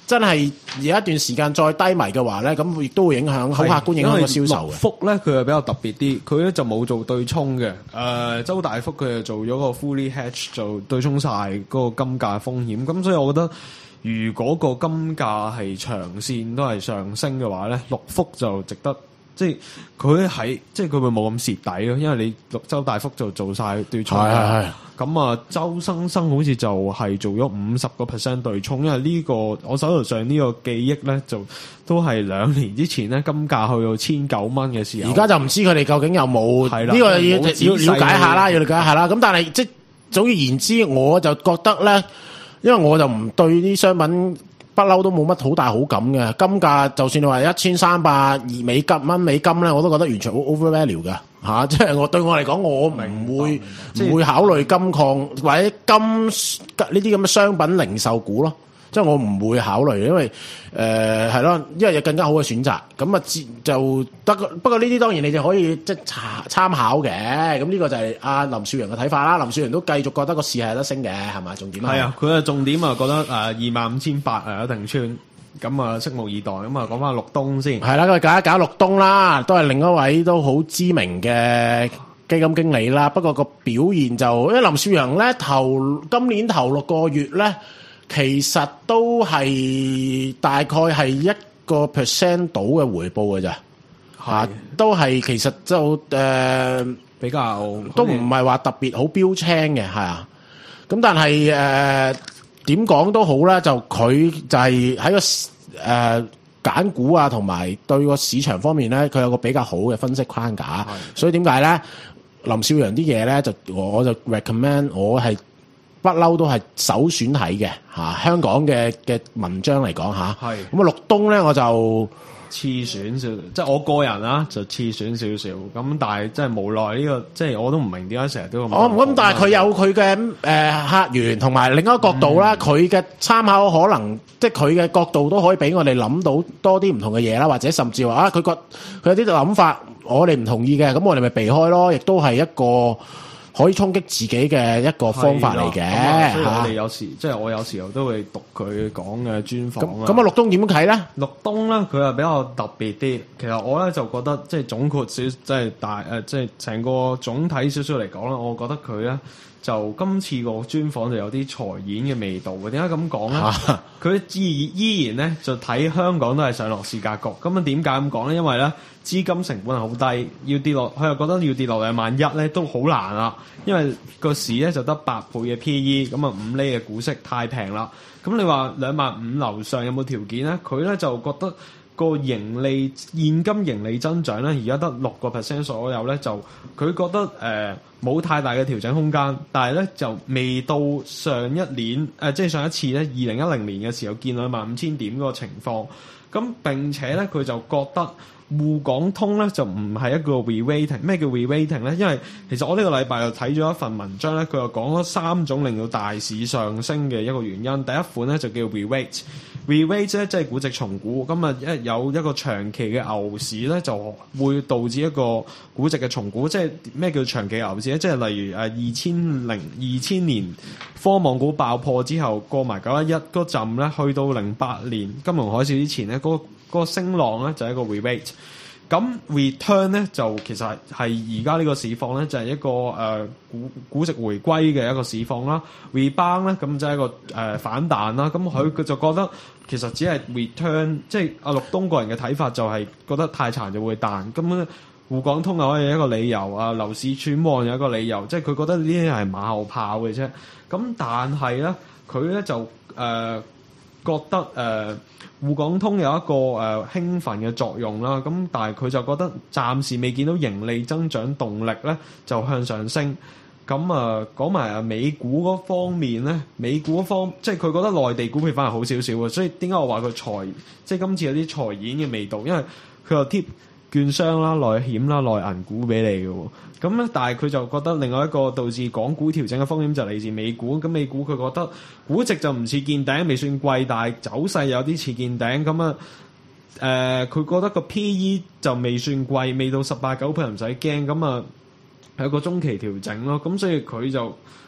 真係有一段時間再低迷嘅話咧，咁亦都會影響好客觀影響個銷售嘅。
福咧佢係比較特別啲，佢咧就冇做對沖嘅。誒、呃，周大福佢就做咗個 fully hedge，就對沖晒嗰個金價風險。咁所以我覺得，如果個金價係長線都係上升嘅話咧，六福就值得。即係佢喺，即係佢會冇咁蝕底咯，因為你六周大福就做晒對沖。
係係係。
咁啊，周生生好似就係做咗五十個 percent 對沖，因為呢、這個我手頭上呢個記憶咧，就都係兩年之前咧，金價去到千九蚊嘅時候。
而家就唔知佢哋究竟有冇
係啦，
呢個要要
要
了解下啦，要了解下啦。咁但係即係總而言之，我就覺得咧，因為我就唔對啲商品。不嬲都冇乜好大好感嘅，金價就算你話一千三百二美金蚊美金咧，我都覺得完全好 overvalue 㗎嚇，即係我對我嚟講，我唔會唔會考慮金礦或者金呢啲咁嘅商品零售股咯。即係我唔會考慮，因為誒係咯，因為有更加好嘅選擇。咁啊，就得。不過呢啲當然你就可以即係參考嘅。咁呢個就係阿林少陽嘅睇法啦。林少陽都繼續覺得個市係有得升嘅，係嘛？重點係
啊，佢嘅重點啊，覺得誒二萬五千八誒一定穿。咁啊，拭目以待。咁啊，講翻陸東先。
係啦，咁啊搞一搞陸東啦，都係另一位都好知名嘅基金經理啦。不過個表現就，因為林少陽咧頭今年頭六個月咧。其實都係大概係一個 percent 到嘅回報嘅咋，嚇都係其實就誒、呃、比較都唔係話特別好標青嘅，係啊。咁但係誒點講都好啦，就佢就係喺個誒揀股啊，同埋對個市場方面咧，佢有個比較好嘅分析框架。所以點解咧？林少陽啲嘢咧，就我就 recommend 我係。不嬲都係首選睇嘅嚇，香港嘅嘅文章嚟講嚇。係咁啊，陸東咧我就
次選少，即係我個人啦就次選少少。咁但係真係無奈呢、這個，即係我都唔明點解成日都咁。
哦，咁但係佢有佢嘅誒客源，同埋另一個角度啦，佢嘅參考可能即係佢嘅角度都可以俾我哋諗到多啲唔同嘅嘢啦，或者甚至話啊，佢覺佢有啲諗法，我哋唔同意嘅，咁我哋咪避開咯，亦都係一個。可以衝擊自己嘅一個方法嚟嘅嚇。
我哋有時即係我有時候都會讀佢講嘅專訪啦。
咁咁啊，陸東點樣睇咧？
陸東咧，佢係比較特別啲。其實我咧就覺得即係總括少，即係大誒，即係成個總體少少嚟講啦。我覺得佢咧就今次個專訪就有啲財演嘅味道嘅。點解咁講咧？佢依依然咧就睇香港都係上落市格局。咁啊點解咁講咧？因為咧資金成本係好低，要跌落佢又覺得要跌落兩萬一咧都好難啦。因為個市咧就得八倍嘅 P E， 咁啊五厘嘅股息太平啦。咁你話兩萬五樓上有冇條件咧？佢咧就覺得個盈利現金盈利增長咧，而家得六個 percent 左右咧，就佢覺得誒冇、呃、太大嘅調整空間。但係咧就未到上一年誒、呃，即係上一次咧二零一零年嘅時候見兩萬五千點嗰個情況。咁並且咧佢就覺得。滬港通咧就唔係一個 re-rating， 咩叫 re-rating 咧？因為其實我呢個禮拜又睇咗一份文章咧，佢又講咗三種令到大市上升嘅一個原因。第一款咧就叫 re-rate，re-rate 咧即係估值重估。咁啊一有一個長期嘅牛市咧，就會導致一個估值嘅重估。即係咩叫長期牛市咧？即係例如誒二千零二千年科網股爆破之後，過埋九一一嗰陣咧，去到零八年金融海嘯之前咧，嗰、那個嗰個升浪咧就係一個 re-rate， 咁 return 咧就其實係而家呢個市況咧就係一個誒、呃、估估值回歸嘅一個市況啦。rebound 咧咁就係一個誒、呃、反彈啦。咁佢佢就覺得其實只係 return， 即係阿陸東個人嘅睇法就係覺得太殘就會彈。咁咧滬港通又可以一個理由啊，樓市轉旺有一個理由，即係佢覺得呢啲係馬後炮嘅啫。咁但係咧佢咧就誒、呃、覺得誒。呃滬港通有一個誒、呃、興奮嘅作用啦，咁但係佢就覺得暫時未見到盈利增長動力咧，就向上升。咁啊講埋啊美股嗰方面咧，美股嗰方即係佢覺得內地股票反而好少少嘅，所以點解我話佢財即係今次有啲財演嘅味道，因為佢有貼券商啦、內險啦、內銀股俾你嘅喎。咁咧，但係佢就覺得另外一個導致港股調整嘅風險就嚟自美股。咁美股佢覺得估值就唔似見頂，未算貴，但係走勢有啲似見頂。咁啊，誒、呃，佢覺得個 P E 就未算貴，未到十八九倍唔使驚。咁啊，有個中期調整咯。咁所以佢就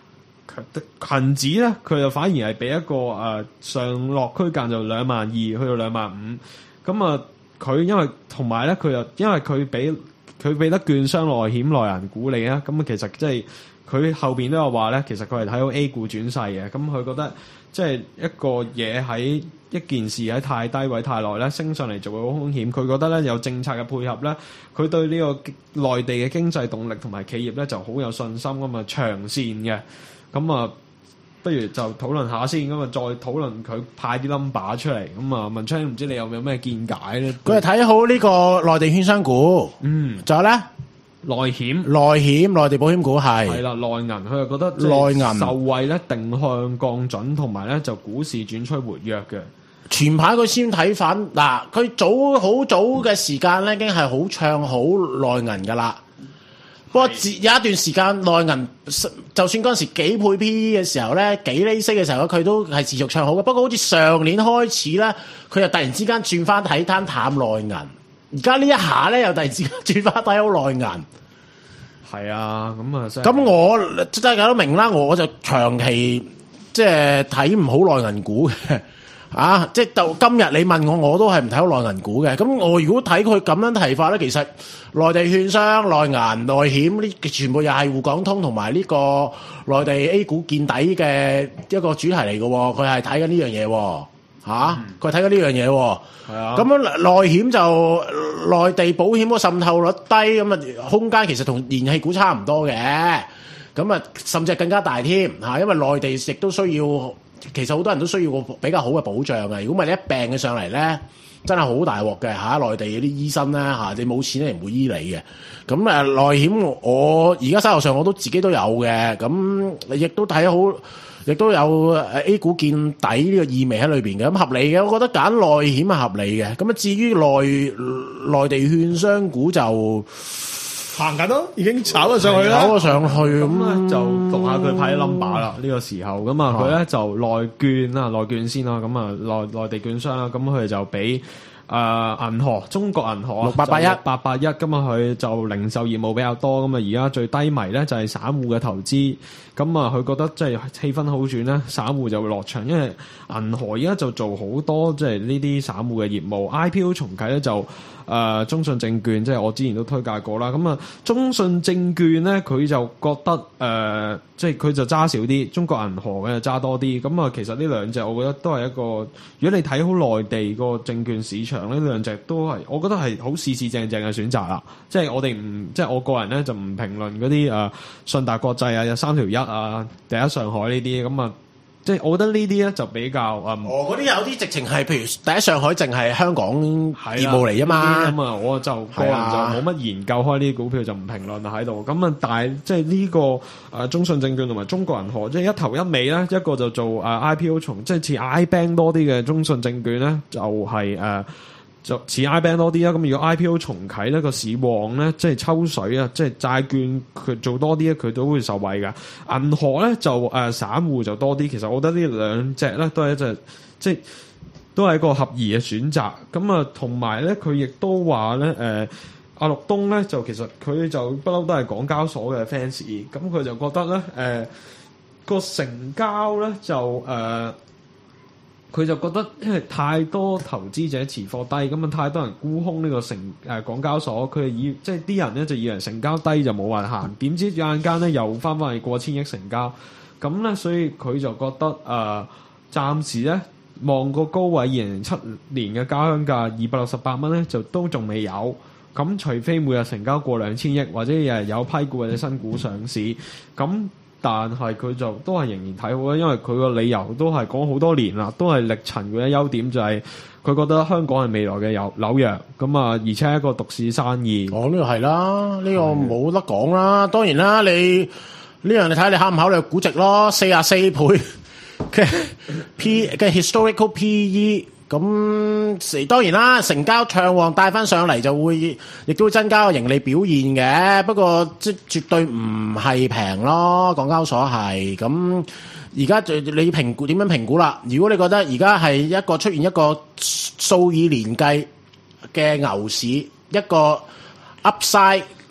恒指咧，佢就反而係俾一個誒、呃、上落區間就兩萬二去到兩萬五，咁啊佢因為同埋咧佢又因為佢俾佢俾得券商內險內銀股你啊，咁啊其實即係佢後邊都有話咧，其實佢係睇到 A 股轉勢嘅，咁佢覺得即係一個嘢喺一件事喺太低位太耐咧，升上嚟就會好風險。佢覺得咧有政策嘅配合咧，佢對呢個內地嘅經濟動力同埋企業咧就好有信心咁啊長線嘅。咁啊，不如就討論下先，咁啊再討論佢派啲 number 出嚟。咁啊，文昌唔知你有冇咩見解咧？
佢係睇好呢個內地券商股，
嗯，
仲有咧
內險、
內險、內地保險股係
係啦，內銀佢又覺得
內銀
受惠咧定向降準，同埋咧就股市轉趨活躍嘅。
前排佢先睇反嗱，佢早好早嘅時間咧，已經係好唱好內銀噶啦。不過有一段時間內銀，就算嗰陣時幾倍 P E 嘅時候咧，幾厘息嘅時候，佢都係持續唱好嘅。不過好似上年開始咧，佢又突然之間轉翻睇攤淡內銀，而家呢一下咧又突然之間轉翻睇好內銀。
係啊，咁啊，
咁我即係大家都明啦，我就長期即係睇唔好內銀股嘅。啊！即係到今日你問我，我都係唔睇好內銀股嘅。咁我如果睇佢咁樣提法咧，其實內地券商、內銀、內險呢，全部又係滬港通同埋呢個內地 A 股見底嘅一個主題嚟嘅。佢係睇緊呢樣嘢，嚇佢睇緊呢樣嘢。係啊。咁樣內險就內地保險個滲透率低，咁啊空間其實同燃氣股差唔多嘅。咁啊，甚至係更加大添嚇，因為內地亦都需要。其實好多人都需要個比較好嘅保障嘅，如果唔係你一病嘅上嚟咧，真係好大鑊嘅嚇。內地嗰啲醫生咧嚇，你冇錢咧唔會醫你嘅。咁誒內險，我而家手頭上我都自己都有嘅，咁亦都睇好，亦都有誒 A 股見底呢個意味喺裏邊嘅，咁合理嘅。我覺得揀內險係合理嘅。咁啊至於內內地券商股就。
行緊咯，已經炒咗上去啦，
炒咗上去
咁
咁
咧就讀下佢派 number 啦。呢個時候咁啊，佢咧就內券啦，內券先啦。咁啊，內內地券商啦，咁佢就俾誒銀河中國銀河
六八八一
八八一。咁啊，佢就零售業務比較多。咁啊，而家最低迷咧就係散戶嘅投資。咁啊，佢覺得即係氣氛好轉咧，散戶就會落場，因為銀河而家就做好多即係呢啲散戶嘅業務。I P O 重啟咧就。誒、呃、中信證券即係我之前都推介過啦，咁啊中信證券咧佢就覺得誒、呃、即係佢就揸少啲，中國銀河嘅就揸多啲，咁啊其實呢兩隻我覺得都係一個，如果你睇好內地個證券市場呢兩隻都係我覺得係好四四正正嘅選擇啦。即係我哋唔即係我個人咧就唔評論嗰啲誒信達國際啊、有三條一啊、第一上海呢啲咁啊。即係我覺得呢啲咧就比較嗯，
哦嗰啲有啲直情係譬如第一上海淨係香港業務嚟啊嘛，
咁啊我就個人就冇乜研究開呢啲股票就唔評論啦喺度。咁啊但係即係呢個誒中信證券同埋中國銀河即係一頭一尾咧，一個就做誒 I P O 重即係似 I Bank 多啲嘅中信證券咧，就係誒。就似 I bank 多啲啦，咁如果 I P O 重啟呢個市旺咧，即係抽水啊，即係債券佢做多啲咧，佢都會受惠㗎。銀河咧就誒、呃、散戶就多啲，其實我覺得呢兩隻咧都係一隻即係都係一個合宜嘅選擇。咁啊，同埋咧佢亦都話咧誒阿陸東咧就其實佢就不嬲都係港交所嘅 fans，咁佢就覺得咧誒個成交咧就誒。呃佢就覺得，因為太多投資者持貨低，咁啊太多人沽空呢個成誒、呃、港交所，佢以即係啲人咧就以為成交低就冇運行，點知陣間咧又翻返嚟過千億成交，咁咧所以佢就覺得誒、呃、暫時咧望個高位二零零七年嘅家鄉價二百六十八蚊咧就都仲未有，咁除非每日成交過兩千億，或者日日有批股或者新股上市，咁。但係佢就都係仍然睇好啦，因為佢個理由都係講好多年啦，都係力陳嘅優點就係佢覺得香港係未來嘅有紐約，咁啊，而且係一個獨市生意。
哦，呢個係啦，呢個冇得講啦。當然啦，你呢樣你睇下你考唔考慮估值咯，四十四倍嘅 P 嘅 historical P E。咁當然啦，成交暢旺帶翻上嚟就會，亦都會增加個盈利表現嘅。不過即絕對唔係平咯，港交所係。咁而家就你評估點樣評估啦？如果你覺得而家係一個出現一個數以年計嘅牛市，一個 Upside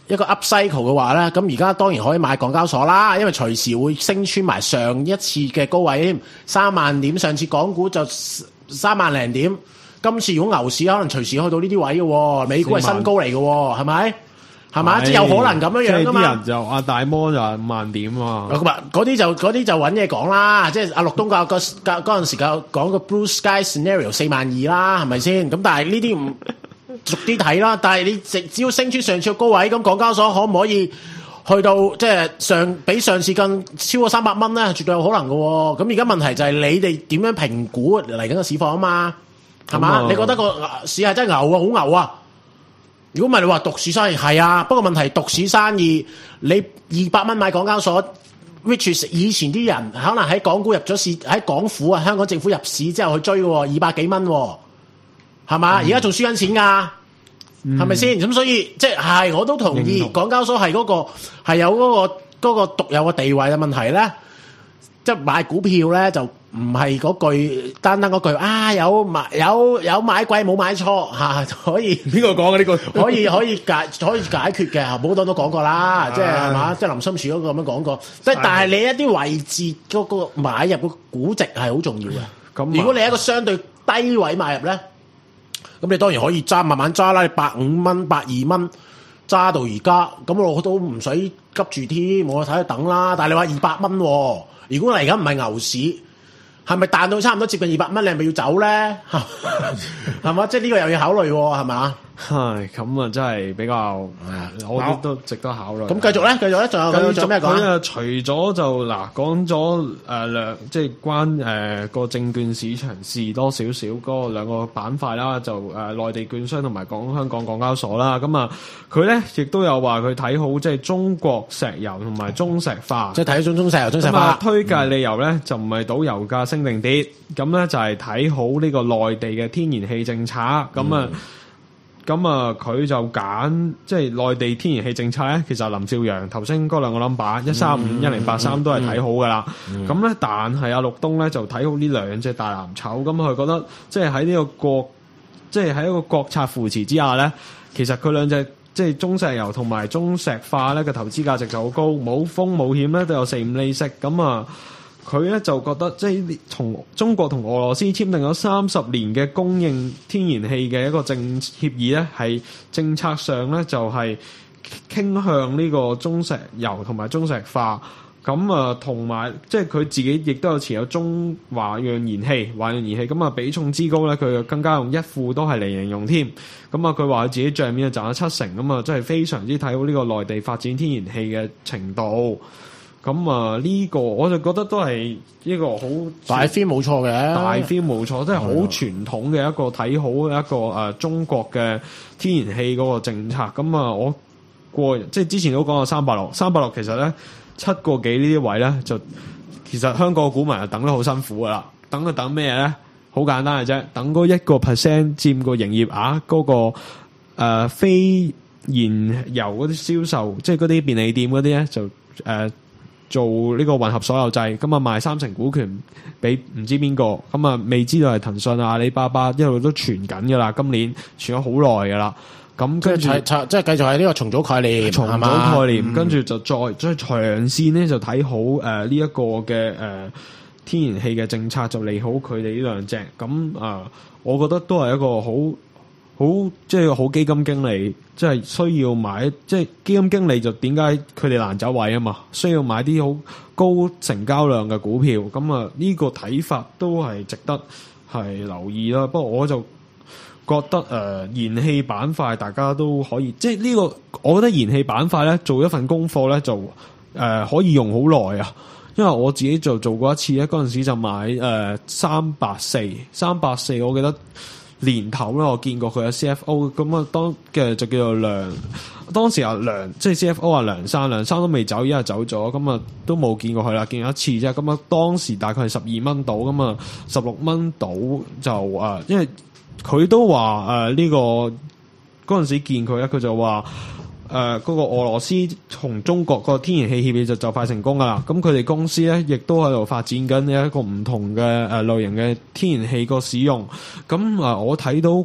一個 upcycle 嘅話咧，咁而家當然可以買港交所啦，因為隨時會升穿埋上一次嘅高位添，三萬點。上次港股就三萬零點，今次如果牛市可能隨時去到呢啲位嘅喎，美股係新高嚟嘅喎，係咪？係嘛？即係有可能咁樣樣噶嘛？
啲人就阿大摩就五萬點啊！
嗰啲就嗰啲就揾嘢講啦，即係阿陸東教個嗰嗰陣時教講個 Blue Sky Scenario 四萬二啦，係咪先？咁但係呢啲唔逐啲睇啦。但係你只只要升穿上次高位，咁港交所可唔可以去到即係上比上次更超過三百蚊咧？絕對有可能嘅喎。咁而家問題就係你哋點樣評估嚟緊個市況啊嘛？係嘛？你覺得個市係真係牛啊，好牛啊！如果唔係你話獨市生意係啊，不過問題獨市生意你二百蚊買港交所 ，which is 以前啲人可能喺港股入咗市，喺港府啊香港政府入市之後去追嘅喎，二百幾蚊，係嘛？而家仲輸緊錢㗎，係咪先？咁所以即係我都同意港交所係嗰個係有嗰個嗰個獨有嘅地位嘅問題咧，即係買股票咧就。唔係嗰句單單嗰句啊，有買有有買貴冇買錯嚇、啊，可以
邊個講嘅呢個？
可以可以解可以解決嘅，好多都講過啦，即係係嘛，即係林心如嗰個咁樣講過。即係但係你一啲位置嗰個買入個估值係好重要嘅。咁、嗯、如果你係一個相對低位買入咧，咁你當然可以揸慢慢揸啦，你百五蚊、百二蚊揸到而家，咁我都唔使急住添，我睇下等啦。但係你話二百蚊，如果嚟緊唔係牛市。係咪彈到差唔多接近二百蚊？你係咪要走咧？係嘛？即係呢個又要考慮喎，係嘛？
係咁啊，真係比較，我覺得都值得考慮。
咁繼續咧，繼續咧，仲有佢做咩講咧？
佢啊，除咗就嗱講咗誒兩，即係關誒個證券市場試多少少嗰個兩個板塊啦，就誒內地券商同埋講香港港交所啦。咁啊，佢咧亦都有話佢睇好即係中國石油同埋中石化，
即係睇好中中石油、中石化。
推介理由咧、嗯、就唔係賭油價升定跌，咁咧就係睇好呢個內地嘅天然氣政策。咁啊。咁啊，佢就揀即係內地天然氣政策咧。其實林少陽頭先嗰兩個 number 一三五一零八三都係睇好噶啦。咁、嗯、咧、嗯，但係阿陸東咧就睇好呢兩隻大藍籌。咁佢覺得即係喺呢個國，即係喺一個國策扶持之下咧，其實佢兩隻即係中石油同埋中石化咧嘅投資價值就好高，冇風冇險咧都有四五厘息。咁啊。佢咧就覺得即係同中國同俄羅斯簽訂咗三十年嘅供應天然氣嘅一個政協議咧，係政策上咧就係傾向呢個中石油同埋中石化。咁啊，同埋即係佢自己亦都有持有中華樣燃氣、華樣燃氣。咁啊，比重之高咧，佢更加用一副都係嚟形容添。咁啊，佢話佢自己帳面賺咗七成，咁啊，真係非常之睇好呢個內地發展天然氣嘅程度。咁啊，呢個我就覺得都係一個好
大 feel 冇錯嘅，
大 feel 冇錯，即係好傳統嘅一個睇好一個誒、呃、中國嘅天然氣嗰個政策。咁啊，我過即係之前都講過三百六，三百六其實咧七個幾呢啲位咧，就其實香港嘅股民係等得好辛苦噶啦。等佢等咩咧？好簡單嘅啫，等嗰一個 percent 佔個營業額嗰、嗰個誒、呃、非燃油嗰啲銷售，即係嗰啲便利店嗰啲咧就誒。呃做呢個混合所有制，咁啊賣三成股權俾唔知邊個，咁啊未知道係騰訊啊、阿里巴巴一路都傳緊噶啦，今年傳咗好耐噶啦，咁跟住
即係繼續係呢個重組概念，
重組概念，跟住、嗯、就再再長線咧就睇好誒呢一個嘅誒、呃、天然氣嘅政策，就利好佢哋呢兩隻，咁啊、呃，我覺得都係一個好。好即係好基金經理，即係需要買，即係基金經理就點解佢哋難走位啊嘛？需要買啲好高成交量嘅股票，咁啊呢個睇法都係值得係留意啦。不過我就覺得誒、呃、燃氣板塊大家都可以，即係呢個我覺得燃氣板塊咧做一份功課咧就誒、呃、可以用好耐啊。因為我自己就做過一次咧，嗰陣時就買誒三百四，三百四我記得。年頭咧，我見過佢嘅 C F O， 咁啊當嘅就叫做梁，當時啊梁，即係 C F O 啊梁生，梁生都未走，依家走咗，咁啊都冇見過佢啦，見過一次啫。咁啊當時大概係十二蚊到，咁啊十六蚊到就誒，因為佢都話誒呢個嗰陣時見佢咧，佢就話。誒、呃、嗰、那個俄羅斯同中國個天然氣協議就就快成功噶啦，咁佢哋公司咧亦都喺度發展緊一個唔同嘅誒、呃、類型嘅天然氣個使用，咁啊、呃、我睇到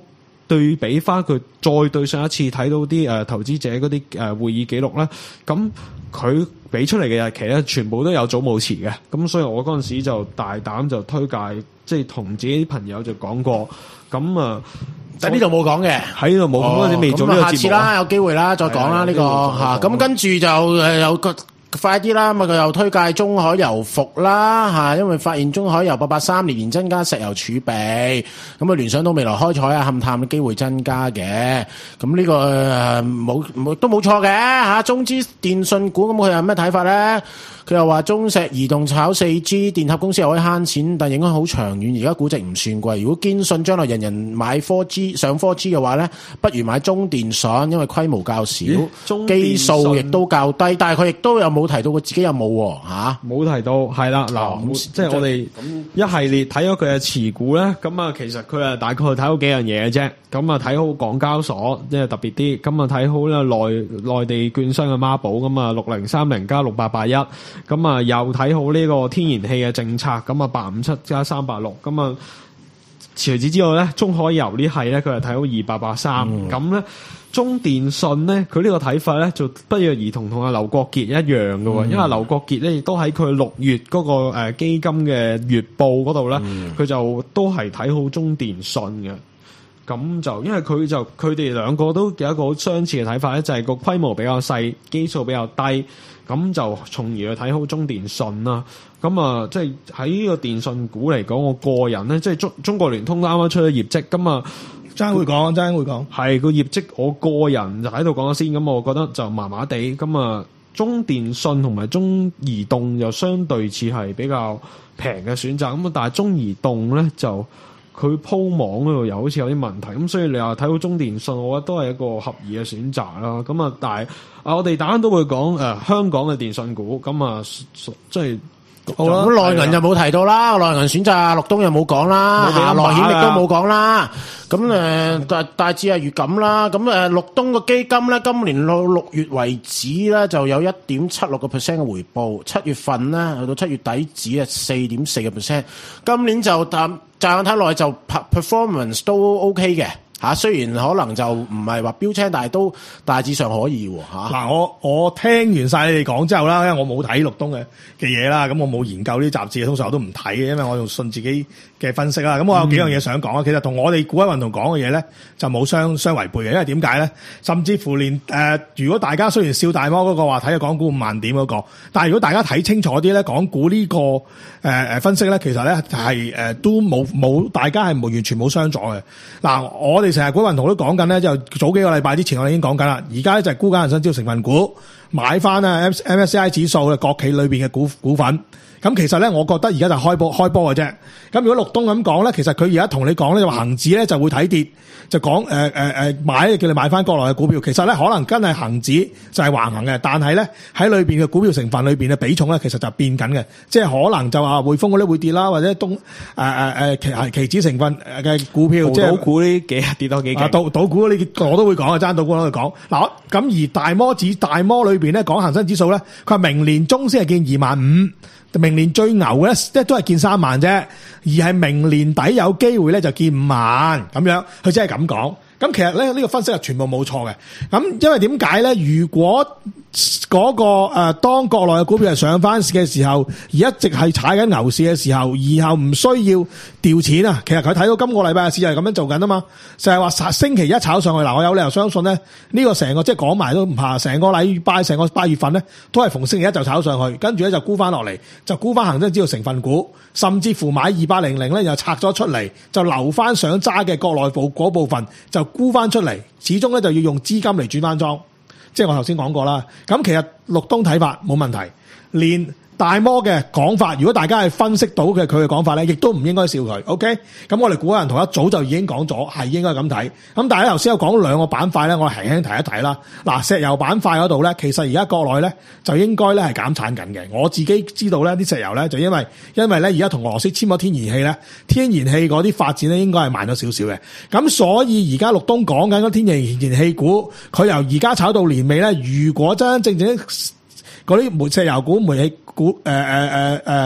對比翻佢再對上一次睇到啲誒、呃、投資者嗰啲誒會議記錄咧，咁佢俾出嚟嘅日期咧，全部都有早冇遲嘅。咁所以我嗰陣時就大膽就推介，即係同自己啲朋友就講過。咁啊，
但呢度冇講嘅，
喺度冇講嗰陣未做呢個節目。
下次啦，有機會啦，再講啦呢個嚇。咁跟住就誒有個。快啲啦，咁啊佢又推介中海油服啦嚇，因為發現中海油八八三年年增加石油儲備，咁啊聯想到未來開採啊勘探嘅機會增加嘅，咁呢、這個冇冇、呃、都冇錯嘅嚇。中資電信股咁佢有咩睇法咧？佢又話中石移動炒 四 G 電塔公司又可以慳錢，但影響好長遠。而家估值唔算貴，如果堅信將來人人買 四 G 上 四 G 嘅話咧，不如買中電信，因為規模較少，基數亦都較低。但係佢亦都有冇提到佢自己有冇喎嚇？冇
提到，係啦嗱，
哦、
即係我哋一系列睇咗佢嘅持股咧，咁啊其實佢啊大概睇到幾樣嘢嘅啫。咁啊睇好港交所，即係特別啲。咁啊睇好咧內內地券商嘅孖寶，咁啊六零三零加六八八一。咁啊又睇好呢個天然氣嘅政策，咁啊八五七加三八六。咁啊除此之外咧，中海油呢係咧佢係睇好二八八三。咁咧中電信咧佢呢個睇法咧就不約而同同阿劉國傑一樣嘅喎，嗯、因為劉國傑咧亦都喺佢六月嗰個誒基金嘅月報嗰度咧，佢、嗯、就都係睇好中電信嘅。咁就因為佢就佢哋兩個都有一個好相似嘅睇法咧，就係、是、個規模比較細，基數比較低，咁就從而去睇好中電信啦。咁啊，即係喺呢個電信股嚟講，我個人咧，即係中中國聯通啱啱出咗業績，咁啊，
爭會講，爭會講，
係個業績，我個人就喺度講咗先，咁我覺得就麻麻地，咁啊，中電信同埋中移動又相對似係比較平嘅選擇，咁啊，但係中移動咧就。佢鋪網嗰度又好似有啲問題，咁所以你話睇到中電信，我覺得都係一個合宜嘅選擇啦。咁啊，但係啊，我哋大家都會講誒、呃、香港嘅電信股，咁啊，即係
好啦。咁內銀就冇提到啦，內銀選擇陸東又冇講啦，嚇內險亦都冇講啦。咁誒大大致係如咁啦。咁誒陸東個基金咧，今年到六月為止咧，就有一點七六個 percent 嘅回報。七月份咧去到七月底止啊，四點四個 percent。今年就淡。乍眼睇落去就 performance 都 OK 嘅嚇，雖然可能就唔係話標青，但係都大致上可以喎嚇。
嗱，我我聽完晒你哋講之後啦，因為我冇睇陸東嘅嘅嘢啦，咁我冇研究呢啲雜誌，通常我都唔睇嘅，因為我用信自己嘅分析啦。咁我有幾樣嘢想講啊，其實同我哋股海運動講嘅嘢咧就冇相相違背嘅，因為點解咧？甚至乎連誒、呃，如果大家雖然笑大摩嗰個話睇嘅港股五萬點嗰、那個，但係如果大家睇清楚啲咧，港股呢、這個誒誒、呃、分析咧，其實咧係誒都冇冇大家係冇完全冇相左嘅。嗱，我哋成日股海運動都講緊咧，就早幾個禮拜之前我哋已經講緊啦，而家咧就係沽緊恒生指數成分股，買翻啊 M S C I 指數嘅國企裏邊嘅股股份。咁其實咧，我覺得而家就開波開波嘅啫。咁如果陸東咁講咧，其實佢而家同你講咧，就話恒指咧就會睇跌，就講誒誒誒買叫你買翻國內嘅股票。其實咧可能真係恒指就係橫行嘅，但係咧喺裏邊嘅股票成分裏邊嘅比重咧，其實就變緊嘅。即係可能就話匯豐嗰啲會跌啦，或者東誒誒誒期係期指成分嘅股票，即係賭股呢幾日跌多幾勁。賭賭股呢我都會講啊，爭賭股都會講。嗱咁而大摩指大摩裏邊咧講恒生指數咧，佢話明年中先係見二萬五。明年最牛嘅咧，即係都係見三萬啫，而係明年底有機會咧就見五萬咁樣，佢真係咁講。咁其實咧呢個分析係全部冇錯嘅。咁因為點解咧？如果嗰個誒當國內嘅股票係上翻市嘅時候，而一直係踩緊牛市嘅時候，以後唔需要調錢啊。其實佢睇到今個禮拜嘅市就係咁樣做緊啊嘛，就係話星期一炒上去。嗱，我有理由相信咧，呢個成個即係講埋都唔怕，成個禮拜成個八月份咧都係逢星期一就炒上去，跟住咧就沽翻落嚟，就沽翻恒生指數成分股，甚至乎買二八零零咧又拆咗出嚟，就留翻想揸嘅國內部嗰部分就沽翻出嚟，始終咧就要用資金嚟轉翻莊。即係我頭先講過啦，咁其實陸東睇法冇問題，連大摩嘅講法，如果大家係分析到嘅佢嘅講法咧，亦都唔應該笑佢。OK，咁我哋股海人同一早就已經講咗係應該咁睇。咁但係咧頭先有講兩個板塊咧，我輕輕提一提啦。嗱，石油板塊嗰度咧，其實而家國內咧就應該咧係減產緊嘅。我自己知道咧啲石油咧就因為因為咧而家同俄羅斯簽咗天然氣咧，天然氣嗰啲發展咧應該係慢咗少少嘅。咁所以而家陸東講緊嗰天然然氣股，佢由而家炒到年尾咧，如果真真正正嗰啲煤石油股、煤氣股、誒誒誒誒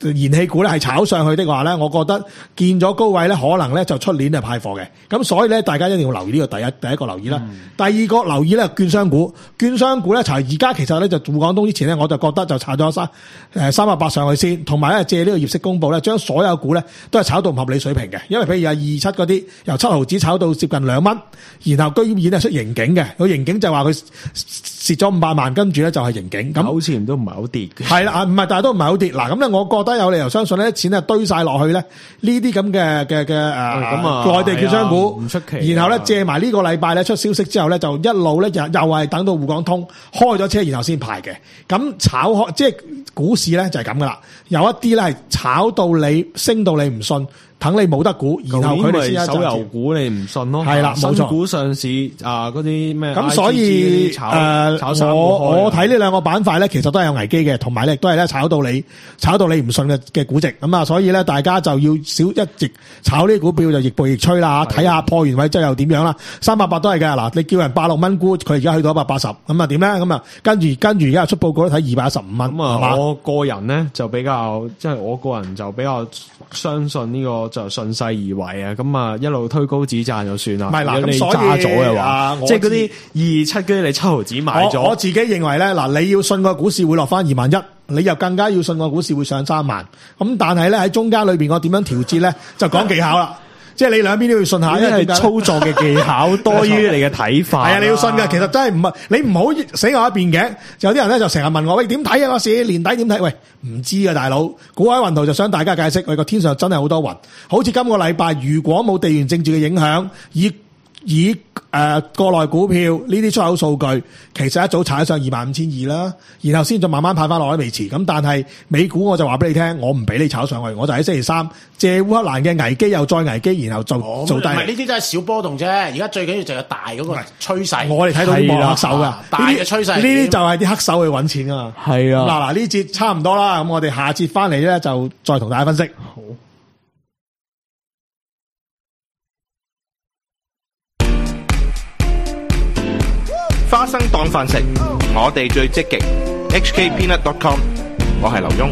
燃氣股咧係炒上去的話咧，我覺得見咗高位咧，可能咧就出年係派貨嘅。咁所以咧，大家一定要留意呢個第一第一個留意啦。嗯、第二個留意咧，券商股，券商股咧，就係而家其實咧就滬港通之前咧，我就覺得就炒咗三誒三百八上去先，同埋咧借呢個業績公佈咧，將所有股咧都係炒到唔合理水平嘅。因為譬如係二七嗰啲，由七毫子炒到接近兩蚊，然後居然係出盈警嘅，個盈警就話佢蝕咗五百萬，跟住咧就係盈警。咁
好似都唔係好跌嘅。
係啦，唔係，但係都唔係好跌。嗱，咁咧，我覺得有理由相信呢啲錢咧堆晒落去咧，呢啲咁嘅嘅嘅誒，咁啊，內地券商股
唔出奇。
然後咧借埋呢個禮拜咧出消息之後咧，就一路咧又又係等到滬港通開咗車，然後先派嘅。咁炒開即係股市咧就係咁噶啦，有一啲咧係炒到你升到你唔信。等你冇得估，然後佢哋先
手遊股你唔信咯，
係啦，冇錯。
新股上市啊，嗰啲咩？
咁所以誒、呃，我我睇呢兩個板塊咧，其實都係有危機嘅，同埋咧亦都係咧炒到你炒到你唔信嘅嘅估值。咁啊，所以咧大家就要少一直炒呢啲股票就逆步逆趨啦，睇下破完位之後又點樣啦。三百八都係嘅，嗱，你叫人八六蚊沽，佢而家去到一百八十，咁啊點咧？咁啊跟住跟住而家出報告都睇二百一十五蚊。
咁啊，我個人咧就比較即係、就是、我個人就比較相信呢、這個就順勢而為啊，咁啊一路推高止賺就算啦。
唔係嗱，咁
揸咗嘅話，即係嗰啲二七嗰啲你七毫子買咗。
我自己認為咧，嗱，你要信個股市會落翻二萬一，你又更加要信個股市會上三萬。咁但係咧喺中間裏邊我點樣調節咧，就講技巧啦。即係你兩邊都要信下，因為
係操作嘅技巧多於你嘅睇法。
係啊，你要信㗎。其實真係唔係你唔好死我一邊嘅。有啲人咧就成日問我，喂，點睇啊？個市年底點睇？喂，唔知啊，大佬。股海雲圖就想大家解釋，喂，個天上真係好多雲。好似今個禮拜，如果冇地緣政治嘅影響，以以誒、呃、國內股票呢啲出口數據，其實一早踩上二萬五千二啦，然後先再慢慢派翻落嚟未遲。咁但係美股我就話俾你聽，我唔俾你炒上去，我就喺星期三借烏克蘭嘅危機又再危機，然後做、哦、做低。唔係呢
啲都係小波動啫，而家最緊要就係大嗰個趨勢。
我哋睇到啲幕黑手㗎，
大嘅趨勢。
呢啲就係啲黑手去揾錢㗎嘛。
係啊，
嗱嗱呢節差唔多啦，咁我哋下節翻嚟咧就再同大家分析。好。
花生當飯食，我哋最積極。H K Peanut dot com， 我係劉墉。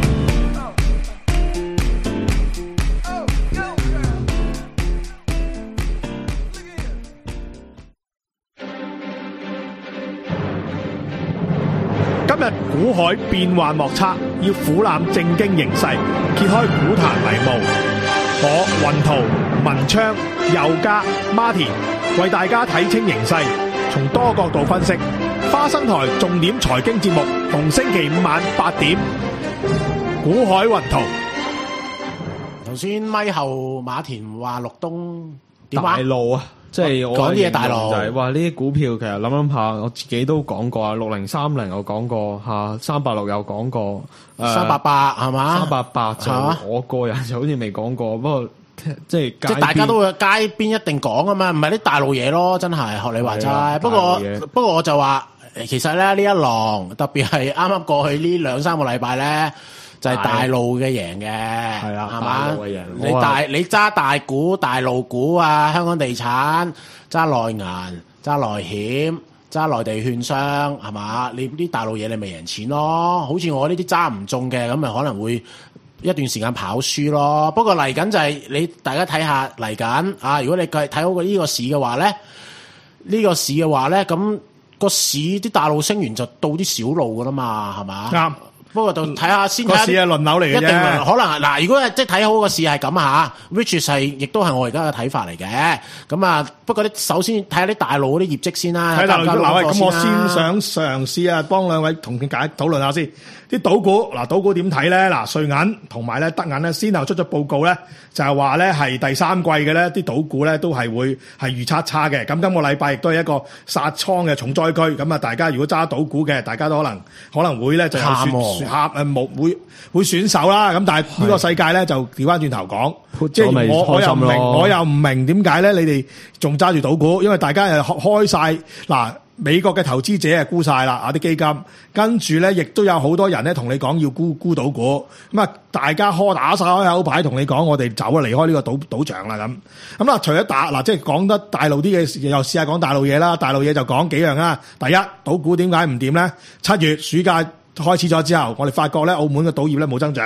今日股海變幻莫測，要俯瞰正經形勢，揭開股壇迷霧。我雲圖、文昌、佑嘉、Martin 為大家睇清形勢，從多角度分析。花生台重點財經節目，逢星期五晚八點。股海雲圖。
頭先咪後馬田話陸東點
大路啊，即係我
講啲嘢大路
就係話呢啲股票其實諗諗下，我自己都講過啊，六零三零有講過吓，三八六有講過，
三八八係嘛？
三八八就我個人就好似未講過，不過。即係
即係大家都會街邊一定講啊嘛，唔係啲大路嘢咯，真係學你話齋。不過不過我就話，其實咧呢一浪特別係啱啱過去呢兩三個禮拜咧，就係大路嘅贏嘅，係啦，係嘛？你大你揸大股、大路股啊，香港地產、揸內銀、揸內險、揸內地券商，係嘛？你啲大路嘢你咪贏錢咯。好似我呢啲揸唔中嘅，咁咪可能會一段時間跑輸咯，不過嚟緊就係你大家睇下嚟緊啊！如果你計睇好個呢個市嘅話咧，呢、這個市嘅話咧，咁、那個市啲大路升完就到啲小路噶啦嘛，係嘛？啱。不過就睇下先看看。個市係輪流嚟嘅啫，一定可能嗱。如果係即係睇好個市係咁嚇 which 係亦都係我而家嘅睇法嚟嘅。咁啊，不過啲首先睇下啲大路嗰啲業績先啦。睇大路嗱，咁我
先想嘗試啊，幫兩位同佢解討論下先。啲賭股嗱，賭股點睇咧？嗱，瑞銀同埋咧德銀咧，先後出咗報告咧，就係話咧係第三季嘅咧，啲賭股咧都係會係預測差嘅。咁今個禮拜亦都係一個殺倉嘅重災區。咁啊，大家如果揸賭股嘅，大家都可能可能會咧就有損嚇誒冇會會損手啦。咁但係呢個世界咧就調翻轉頭講，即係我我又唔明，我又唔明點解咧？你哋仲揸住賭股？因為大家係開晒嗱。美國嘅投資者係沽晒啦，啊啲基金，跟住咧亦都有好多人咧同你講要沽沽賭股，咁啊大家開打晒開口牌同你講，我哋走啊離開呢個賭賭場啦咁。咁啦，除咗打嗱，即係講得大路啲嘅，又試下講大路嘢啦。大路嘢就講幾樣啦。第一，賭股點解唔掂咧？七月暑假開始咗之後，我哋發覺咧澳門嘅賭業咧冇增長。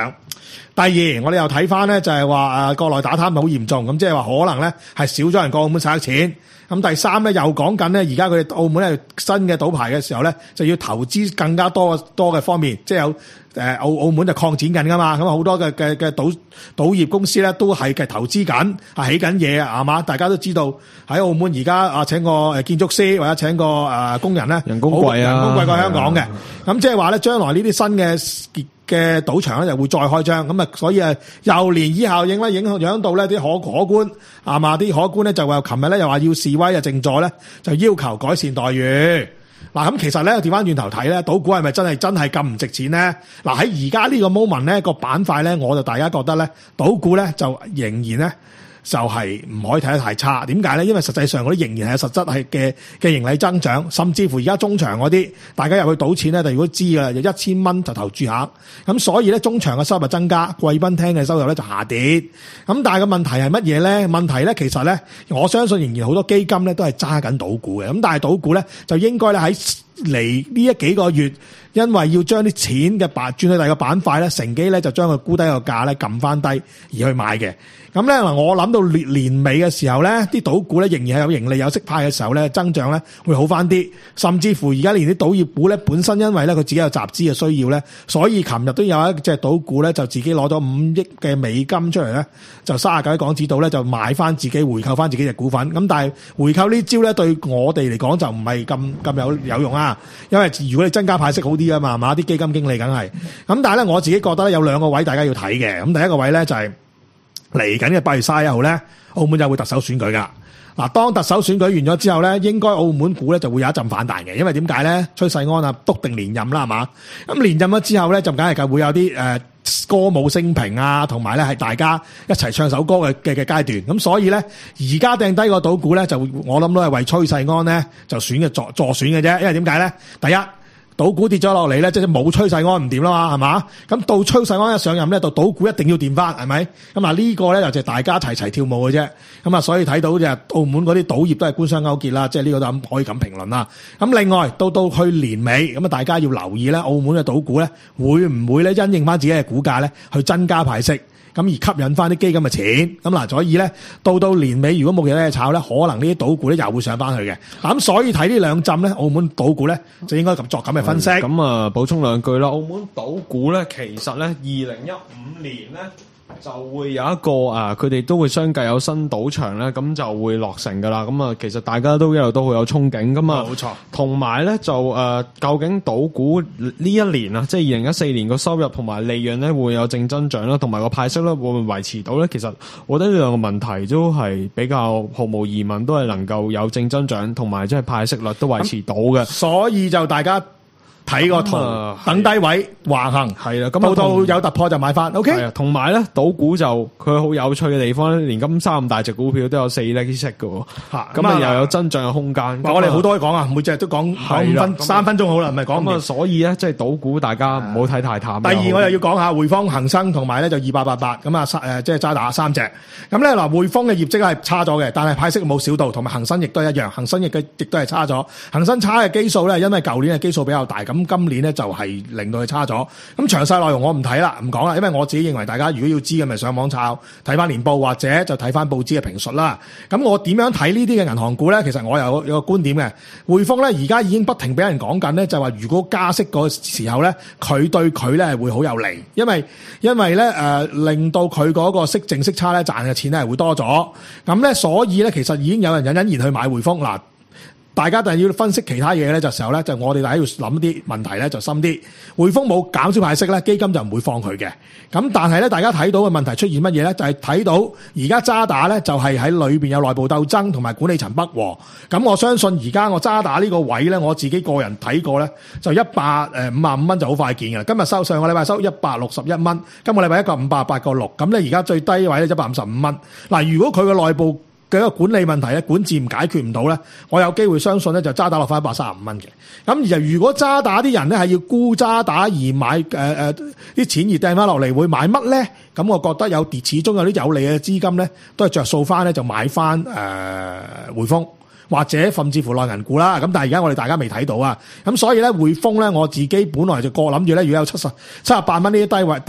第二，我哋又睇翻咧，就係話誒國內打貪好嚴重，咁即係話可能咧係少咗人過澳門使得錢。咁第三咧又講緊咧，而家佢哋澳門係新嘅賭牌嘅時候咧，就要投資更加多多嘅方面，即係有誒澳澳門就擴展緊噶嘛，咁好多嘅嘅嘅賭賭業公司咧都係嘅投資緊，係起緊嘢啊，係嘛？大家都知道喺澳門而家啊請個誒建築師或者請個誒工人咧，
人工貴啊，
人工貴過香港嘅。咁即係話咧，將來呢啲新嘅嘅賭場咧就會再開張，咁啊，所以啊，又漣漪效應咧，影響到咧啲可可觀啊嘛，啲可觀咧就話，琴日咧又話要示威啊，靜坐咧就要求改善待遇。嗱，咁其實咧調翻轉頭睇咧，賭股係咪真係真係咁唔值錢咧？嗱，喺而家呢個 moment 咧個板塊咧，我就大家覺得咧，賭股咧就仍然咧。就係唔可以睇得太差，點解咧？因為實際上嗰啲仍然係實質係嘅嘅盈利增長，甚至乎而家中場嗰啲，大家入去賭錢咧，就如果知㗎啦，有一千蚊就投注額，咁所以咧中場嘅收入增加，貴賓廳嘅收入咧就下跌。咁但係個問題係乜嘢咧？問題咧其實咧，我相信仍然好多基金咧都係揸緊賭股嘅，咁但係賭股咧就應該咧喺嚟呢一幾個月，因為要將啲錢嘅板轉去第二個板塊咧，乘機咧就將佢沽低個價咧撳翻低而去買嘅。咁咧嗱，我諗到年年尾嘅時候咧，啲賭股咧仍然係有盈利有息派嘅時候咧，增長咧會好翻啲。甚至乎而家連啲賭業股咧本身因為咧佢自己有集資嘅需要咧，所以琴日都有一隻賭股咧就自己攞咗五億嘅美金出嚟咧，就三十九億港紙度咧就買翻自己回購翻自己隻股份。咁但係回購呢招咧對我哋嚟講就唔係咁咁有有用啊，因為如果你增加派息好啲啊嘛，係嘛？啲基金經理梗係。咁但係咧我自己覺得咧有兩個位大家要睇嘅。咁第一個位咧就係、是。嚟緊嘅八月三十一號咧，澳門就會特首選舉噶。嗱，當特首選舉完咗之後咧，應該澳門股咧就會有一陣反彈嘅，因為點解咧？崔世安啊，篤定連任啦，係嘛？咁連任咗之後咧，就梗係會有啲誒、呃、歌舞升平啊，同埋咧係大家一齊唱首歌嘅嘅嘅階段。咁所以咧，而家掟低個賭股咧，就我諗都係為崔世安咧就選嘅助助選嘅啫。因為點解咧？第一，賭股跌咗落嚟咧，即係冇崔世安唔掂啦嘛，係嘛？咁到崔世安一上任咧，就賭股一定要掂翻，係咪？咁啊呢個咧就就大家齊齊跳舞嘅啫。咁啊，所以睇到就澳門嗰啲賭業都係官商勾結啦，即係呢個都可以咁評論啦。咁另外到到去年尾，咁啊大家要留意咧，澳門嘅賭股咧會唔會咧因應翻自己嘅股價咧去增加派息？咁而吸引翻啲基金嘅錢，咁嗱，所以咧到到年尾，如果冇嘢炒咧，可能呢啲賭股咧又會上翻去嘅。咁所以睇呢兩浸咧，澳門賭股咧就應該咁作咁嘅分析。
咁啊，補充兩句啦，澳門賭股咧，其實咧，二零一五年咧就會有一個啊，佢哋都會相繼有新賭場咧，咁就會落成噶啦。咁啊，其實大家都一路都好有憧憬噶嘛。冇錯。同埋咧就誒、呃，究竟賭股呢一年啊，即係二零一四年個收入同埋利潤咧會有正增長啦，同埋個派息咧會唔會維持到咧？其實我覺得呢兩個問題都係比較毫無疑問，都係能夠有正增長，同埋即係派息率都維持到嘅。
所以就大家睇個圖，啊、等低位橫行，
係啦，咁
到到有突破就買翻。O K，
係啊，同埋咧，賭股就佢好有趣嘅地方咧，連金沙咁大隻股票都有四厘息嘅，吓咁啊又有增長嘅空間。
我哋好多可以講啊，每隻都講講五分三分鐘好啦，唔係講
咁啊。所以咧，即係賭股，大家唔好睇太淡。
第二，我又要講下匯豐、恒生同埋咧就二八八八咁啊，誒即係渣打三隻。咁咧嗱，匯豐嘅業績係差咗嘅，但係派息冇少到，同埋恒生亦都一樣，恒生亦嘅亦都係差咗。恒生差嘅基數咧，因為舊年嘅基數比較大。咁今年咧就係令到佢差咗。咁詳細內容我唔睇啦，唔講啦，因為我自己認為大家如果要知嘅，咪上網抄睇翻年報或者就睇翻報紙嘅評述啦。咁我點樣睇呢啲嘅銀行股咧？其實我有有個觀點嘅。匯豐咧而家已經不停俾人講緊咧，就話如果加息嗰時候咧，佢對佢咧係會好有利，因為因為咧誒、呃、令到佢嗰個息淨息差咧賺嘅錢咧係會多咗。咁咧所以咧其實已經有人隱隱然去買匯豐嗱。大家但係要分析其他嘢咧，就時候咧，就我哋大家要諗啲問題咧，就深啲。匯豐冇減少派息咧，基金就唔會放佢嘅。咁但係咧，大家睇到嘅問題出現乜嘢咧？就係、是、睇到而家渣打咧，就係喺裏邊有內部鬥爭同埋管理層不和。咁我相信而家我渣打呢個位咧，我自己個人睇過咧，就一百誒五十五蚊就好快見嘅。今日收上個禮拜收一百六十一蚊，今個禮拜一個五百八個六。咁咧而家最低位咧一百五十五蚊。嗱，如果佢嘅內部嘅一個管理問題咧，管治唔解決唔到咧，我有機會相信咧就渣打落翻一百三十五蚊嘅。咁而如果渣打啲人咧係要沽渣打而買誒誒啲錢而掟翻落嚟，會買乜咧？咁我覺得有跌，始終有啲有利嘅資金咧，都係着數翻咧就買翻誒匯豐或者甚至乎內銀股啦。咁但係而家我哋大家未睇到啊。咁所以咧匯豐咧，我自己本來就過諗住咧，如果有七十七十八蚊呢啲低位，但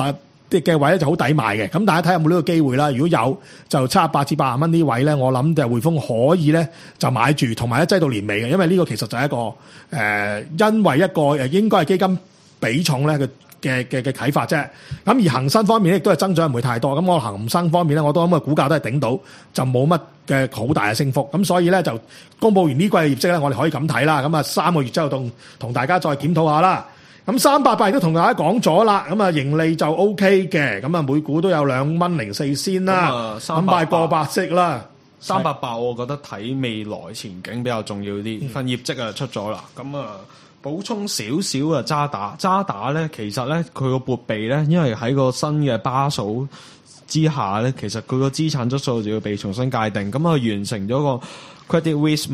啲嘅位咧就好抵買嘅，咁大家睇下有冇呢個機會啦。如果有就七十八至八十蚊呢位咧，我諗就匯豐可以咧就買住，同埋咧擠到年尾嘅，因為呢個其實就係一個誒、呃，因為一個誒應該係基金比重咧嘅嘅嘅嘅啟發啫。咁而恒生方面咧亦都係增長唔會太多，咁我恒生方面咧我都諗個股價都係頂到，就冇乜嘅好大嘅升幅。咁所以咧就公佈完呢季嘅業績咧，我哋可以咁睇啦。咁啊三個月之後同同大家再檢討下啦。咁三八八亦都同大家講咗啦，咁啊盈利就 O K 嘅，咁啊每股都有兩蚊零四仙啦，咁賣過百息啦。
三八八我覺得睇未來前景比較重要啲，
嗯、
份業績啊出咗啦，咁啊補充少少啊渣打，渣打咧其實咧佢個撥備咧，因為喺個新嘅巴數之下咧，其實佢個資產質素就要被重新界定，咁啊完成咗個 credit risk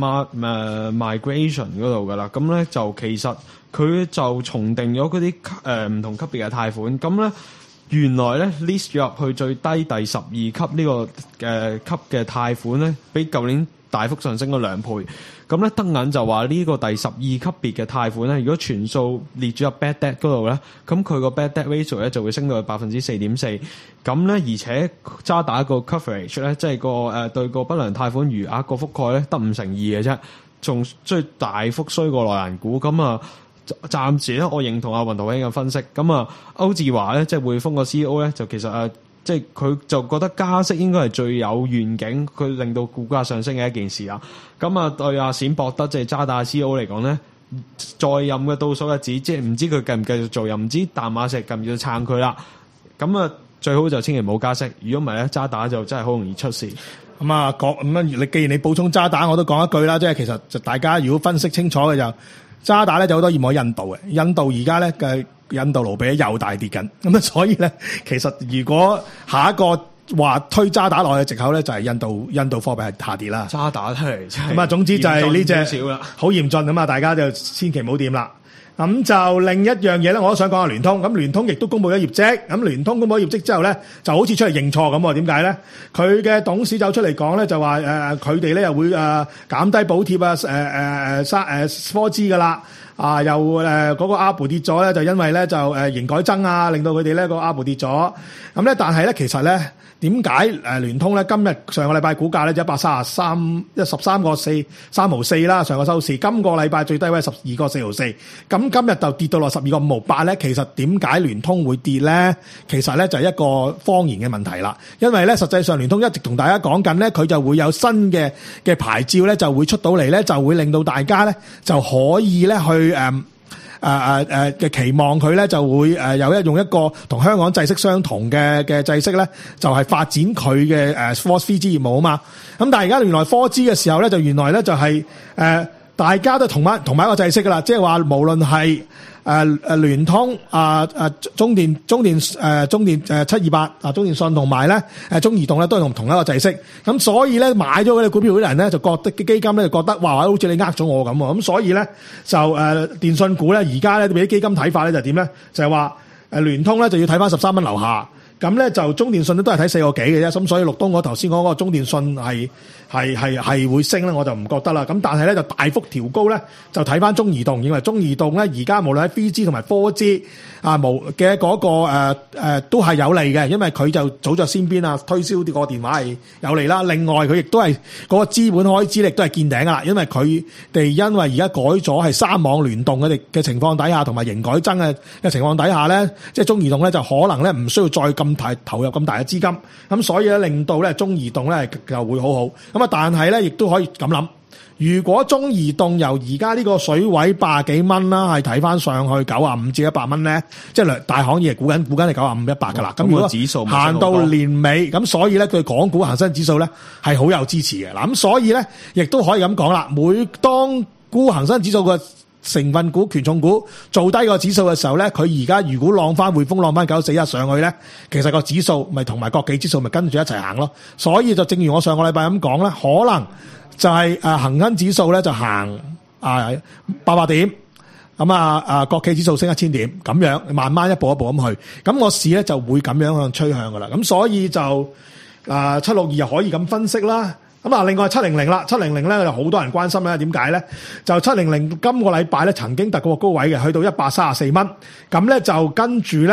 migration 嗰度噶啦，咁咧就其實。佢就重定咗嗰啲誒唔同級別嘅貸款，咁咧原來咧 list 咗入去最低第十二級呢、呢個誒、呃、級嘅貸款咧，比舊年大幅上升咗兩倍。咁咧德銀就話呢個第十二級別嘅貸款咧，如果全數列咗入 bad debt 嗰度咧，咁佢個 bad debt ratio 咧就會升到去百分之四點四。咁咧而且渣打個 coverage 咧，即係個誒、呃、對個不良貸款餘額個覆蓋咧得五成二嘅啫，仲最大幅衰過內銀股咁啊！暫時咧，我認同阿雲圖兄嘅分析。咁啊，歐志華咧，即係匯豐個 C E O 咧，就其實誒，即係佢就覺得加息應該係最有願景，佢令到股價上升嘅一件事啦。咁啊，對阿冼博德即係渣打 C E O 嚟講咧，在任嘅倒數日子，即係唔知佢繼唔繼續做，又唔知淡馬錫繼唔繼續撐佢啦。咁啊，最好就千祈唔好加息。如果唔係咧，渣打就真係好容易出事。
咁啊，講咁啊，你既然你補充渣打，我都講一句啦，即係其實就大家如果分析清楚嘅就。渣打咧就好多業務喺印度嘅，印度而家咧嘅印度盧比又大跌緊，咁啊所以咧其實如果下一個話推渣打落去嘅藉口咧就係印度印度貨幣係下跌啦。
渣打出嚟
咁啊，總之就係呢隻好嚴峻咁啊，大家就千祈唔好掂啦。咁就另一樣嘢咧，我都想講下聯通。咁聯通亦都公布咗業績。咁聯通公布咗業績之後咧，就好似出嚟認錯咁喎。點解咧？佢嘅董事走出嚟講咧，就話誒佢哋咧又會誒、呃、減低補貼啊，誒誒誒三誒 four G 噶啦。啊，又誒嗰、呃那個 A R P U 跌咗咧，就因為咧就誒營改增啊，令到佢哋咧個 A R P U 跌咗。咁咧，但係咧其實咧點解誒聯通咧今日上個禮拜股價咧一百三十三一十三個四三毫四啦，上個收市。今個禮拜最低位十二個四毫四。咁今日就跌到落十二個五毫八咧。其實點解聯通會跌咧？其實咧就係一個謊言嘅問題啦。因為咧實際上聯通一直同大家講緊咧，佢就會有新嘅嘅牌照咧，就會出到嚟咧，就會令到大家咧就可以咧去。誒誒誒誒嘅期望佢咧就會誒有一用一個同香港制式相同嘅嘅制式咧，就係發展佢嘅誒 four G 業務啊嘛。咁但係而家原來 four G 嘅時候咧，就原來咧就係誒大家都同埋同埋一個制式噶啦，即係話無論係誒誒聯通啊誒中電中電誒中電誒七二八啊中電信同埋咧誒中移動咧都係同同一個制式。咁所以咧買咗嗰啲股票嗰啲人咧就覺得基金咧就覺得哇好似你呃咗我咁喎。咁所以咧就誒電信股咧而家咧俾啲基金睇法咧就點咧就係話誒聯通咧就要睇翻十三蚊樓下。咁咧就中電信咧都係睇四個幾嘅啫。咁所以陸東我頭先講嗰個中電信係係係係會升咧，我就唔覺得啦。咁但係咧就大幅調高咧，就睇翻中移動，認為中移動咧而家無論喺 three G 同埋 four G 啊無嘅嗰個誒、呃呃、都係有利嘅，因為佢就早著先邊啊，推銷啲個電話係有利啦。另外佢亦都係嗰個資本開支力都係見頂噶啦，因為佢哋因為而家改咗係三網聯動嘅嘅情況底下，同埋營改增嘅嘅情況底下咧，即係中移動咧就可能咧唔需要再咁大投入咁大嘅資金，咁所以咧令到咧中移動咧就會好好。咁啊，但係咧亦都可以咁諗，如果中移動由而家呢個水位八十幾蚊啦，係睇翻上去九啊五至一百蚊咧，即係大行業估緊估緊係九啊五一百噶啦。咁如果指數行到年尾，咁所以咧佢港股恒生指數咧係好有支持嘅。嗱，咁所以咧亦都可以咁講啦，每當估恒生指數嘅成分股、權重股做低個指數嘅時候咧，佢而家如果浪翻匯豐浪翻九四一上去咧，其實個指數咪同埋國企指數咪跟住一齊行咯。所以就正如我上個禮拜咁講咧，可能就係誒恒生指數咧就行啊八百點，咁啊啊國企指數升一千點，咁樣慢慢一步一步咁去，咁個市咧就會咁樣向趨向噶啦。咁所以就啊七六二又可以咁分析啦。咁啊，另外七零零啦，七零零咧就好多人關心咧，點解咧？就七零零今個禮拜咧曾經突過高位嘅，去到一百三十四蚊，咁咧就跟住咧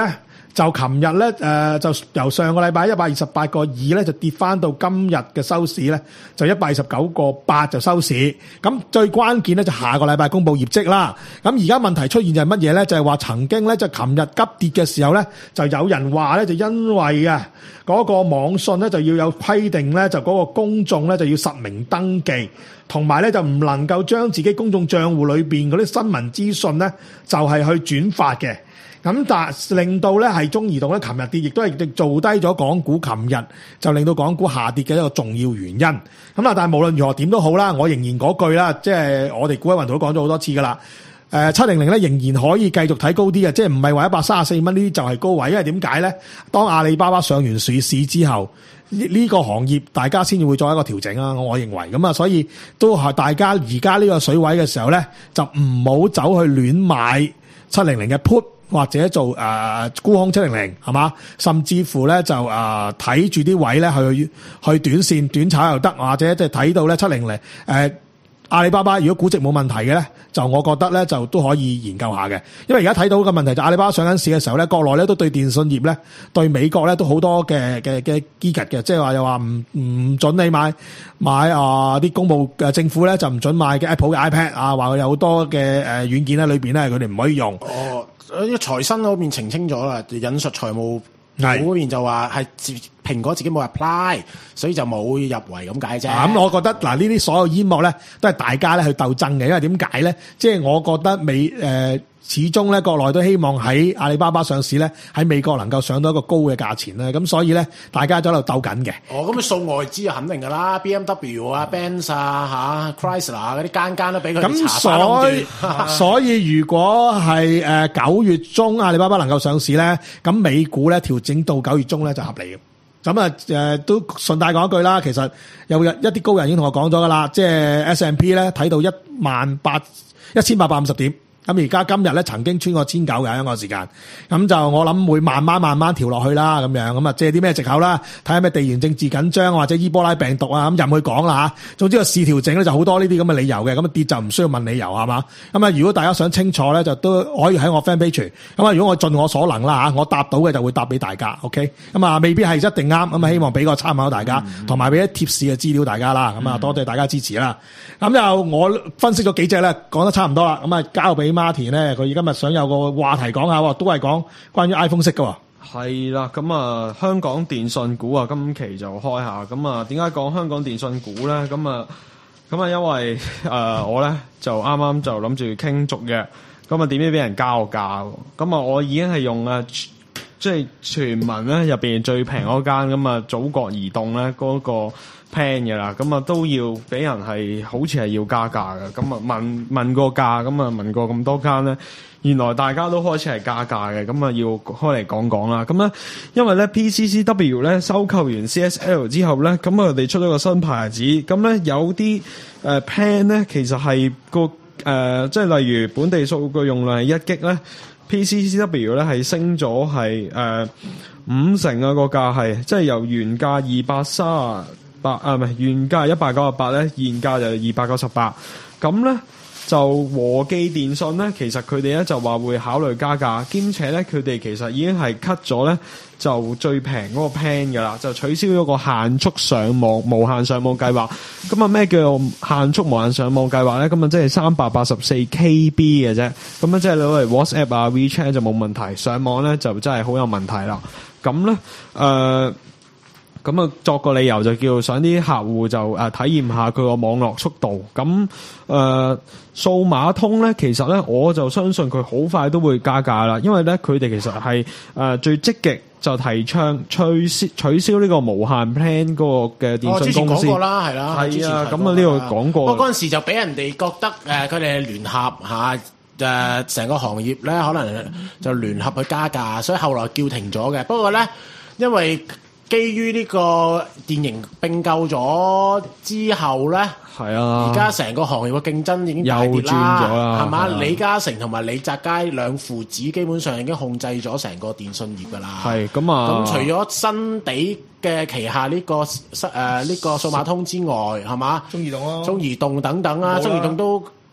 就琴日咧誒就由上個禮拜一百二十八個二咧就跌翻到今日嘅收市咧就一百二十九個八就收市。咁最關鍵咧就下個禮拜公布業績啦。咁而家問題出現就係乜嘢咧？就係話曾經咧就琴日急跌嘅時候咧，就有人話咧就因為啊嗰個網信咧就要有規定咧，就嗰個公眾咧就要實名登記，同埋咧就唔能夠將自己公眾帳戶裏邊嗰啲新聞資訊咧就係去轉發嘅。咁但令到咧係中移動咧，琴日跌，亦都係做低咗港股，琴日就令到港股下跌嘅一個重要原因。咁啊，但係無論如何點都好啦，我仍然嗰句啦，即係我哋股海雲圖都講咗好多次噶啦。誒七零零咧仍然可以繼續睇高啲嘅，即係唔係話一百三十四蚊呢啲就係高位，因為點解咧？當阿里巴巴上完市市之後，呢、呢個行業大家先至會作一個調整啊！我認為咁啊，所以都係大家而家呢個水位嘅時候咧，就唔好走去亂買七零零嘅 put。或者做誒沽空七零零係嘛，甚至乎咧就誒睇住啲位咧去去短線短炒又得，或者即係睇到咧七零零誒阿里巴巴如果估值冇問題嘅咧，就我覺得咧就都可以研究下嘅。因為而家睇到嘅問題就阿里巴巴上緊市嘅時候咧，國內咧都對電信業咧對美國咧都好多嘅嘅嘅機密嘅，即係話又話唔唔準你買買啊啲公務嘅政府咧就唔準買嘅 Apple 嘅 iPad 啊，話佢有好多嘅誒軟件喺裏邊咧佢哋唔可以用。
哦。誒財新嗰邊澄清咗啦，引述財務股嗰邊就話係蘋果自己冇 apply， 所以就冇入圍咁解啫。咁、
嗯、我覺得嗱，呢啲所有煙幕咧都係大家咧去鬥爭嘅，因為點解咧？即係我覺得美誒。呃始終咧，國內都希望喺阿里巴巴上市咧，喺美國能夠上到一個高嘅價錢咧，咁所以咧，大家都喺度鬥緊嘅。
哦，咁你掃外資啊，肯定噶啦 ，B M W 啊、Benz 啊、嚇 Chrysler 嗰啲間間都俾佢哋查翻
咁所以，所以如果係誒九月中阿里巴巴能夠上市咧，咁美股咧調整到九月中咧就合理嘅。咁啊誒都順帶講一句啦，其實有一啲高人已經同我講咗噶啦，即係 S and P 咧睇到一萬八一千八百五十點。咁而家今日咧曾經穿過千九嘅一個時間，咁就我諗會慢慢慢慢調落去啦，咁樣咁啊借啲咩藉口啦？睇下咩地緣政治緊張或者伊波拉病毒啊，咁任佢講啦嚇。總之個市調整咧就好多呢啲咁嘅理由嘅，咁啊跌就唔需要問理由係嘛？咁啊如果大家想清楚咧，就都可以喺我 fan page。咁啊如果我盡我所能啦嚇，我答到嘅就會答俾大家 ，OK？咁啊未必係一定啱，咁啊希望俾個參考大家，同埋俾啲貼士嘅資料大家啦。咁啊多謝大家支持啦。咁就我分析咗幾隻咧，講得差唔多啦。咁啊交俾 Martin 咧，佢今日想有個話題講下，都係講關於 iPhone 色嘅。
係啦，咁啊香港電訊股啊，今期就開下。咁啊點解講香港電訊股咧？咁啊咁啊因為誒、呃、我咧就啱啱就諗住傾續約，咁啊點知俾人加我價。咁啊我已經係用啊即係全民咧入邊最平嗰間，咁啊祖國移動咧嗰個 plan 嘅啦，咁啊都要俾人係好似係要加價嘅，咁啊問問過價，咁啊問過咁多間咧，原來大家都開始係加價嘅，咁啊要開嚟講講啦。咁咧因為咧 P C C W 咧收購完 C S L 之後咧，咁啊佢哋出咗個新牌子，咁咧有啲誒 plan 咧其實係個誒、呃、即係例如本地數據用量係一 G 咧。P C C W 咧係升咗係誒五成啊，個價係，即係由原價二百三十八啊，唔係原價一百九十八咧，現價就二百九十八。咁咧就和記電訊咧，其實佢哋咧就話會考慮加價，兼且咧佢哋其實已經係 cut 咗咧就最平嗰個 plan 㗎啦，就取消咗個限速上網無限上網計劃。咁啊咩叫做限速無限上網計劃咧？咁啊即係三百八十四 K B 嘅啫。咁啊即係攞嚟 WhatsApp 啊 WeChat 就冇問題，上網咧就真係好有問題啦。咁咧誒咁啊作個理由就叫想啲客戶就誒、呃、體驗下佢個網絡速度。咁誒數碼通咧，其實咧我就相信佢好快都會加價啦，因為咧佢哋其實係誒、呃、最積極就提倡取消取消呢個無限 plan 嗰個嘅電信公司。哦，之前講過啦，係啦， 係啊，咁啊呢個講過。
不過嗰陣時就俾人哋覺得誒佢哋聯合嚇誒成個行業咧，可能就聯合去加價，所以後來叫停咗嘅。不過咧，因為基於呢個電盈並購咗之後咧，係啊，而家成個行業嘅競爭已經大跌啦，係嘛？李嘉誠同埋李澤楷兩父子基本上已經控制咗成個電信業噶啦。係咁啊！咁除咗新地嘅旗下呢、呢個誒呢、呃呢個數碼通之外，係嘛？中移動咯、啊，中移動等等啊，中移動都。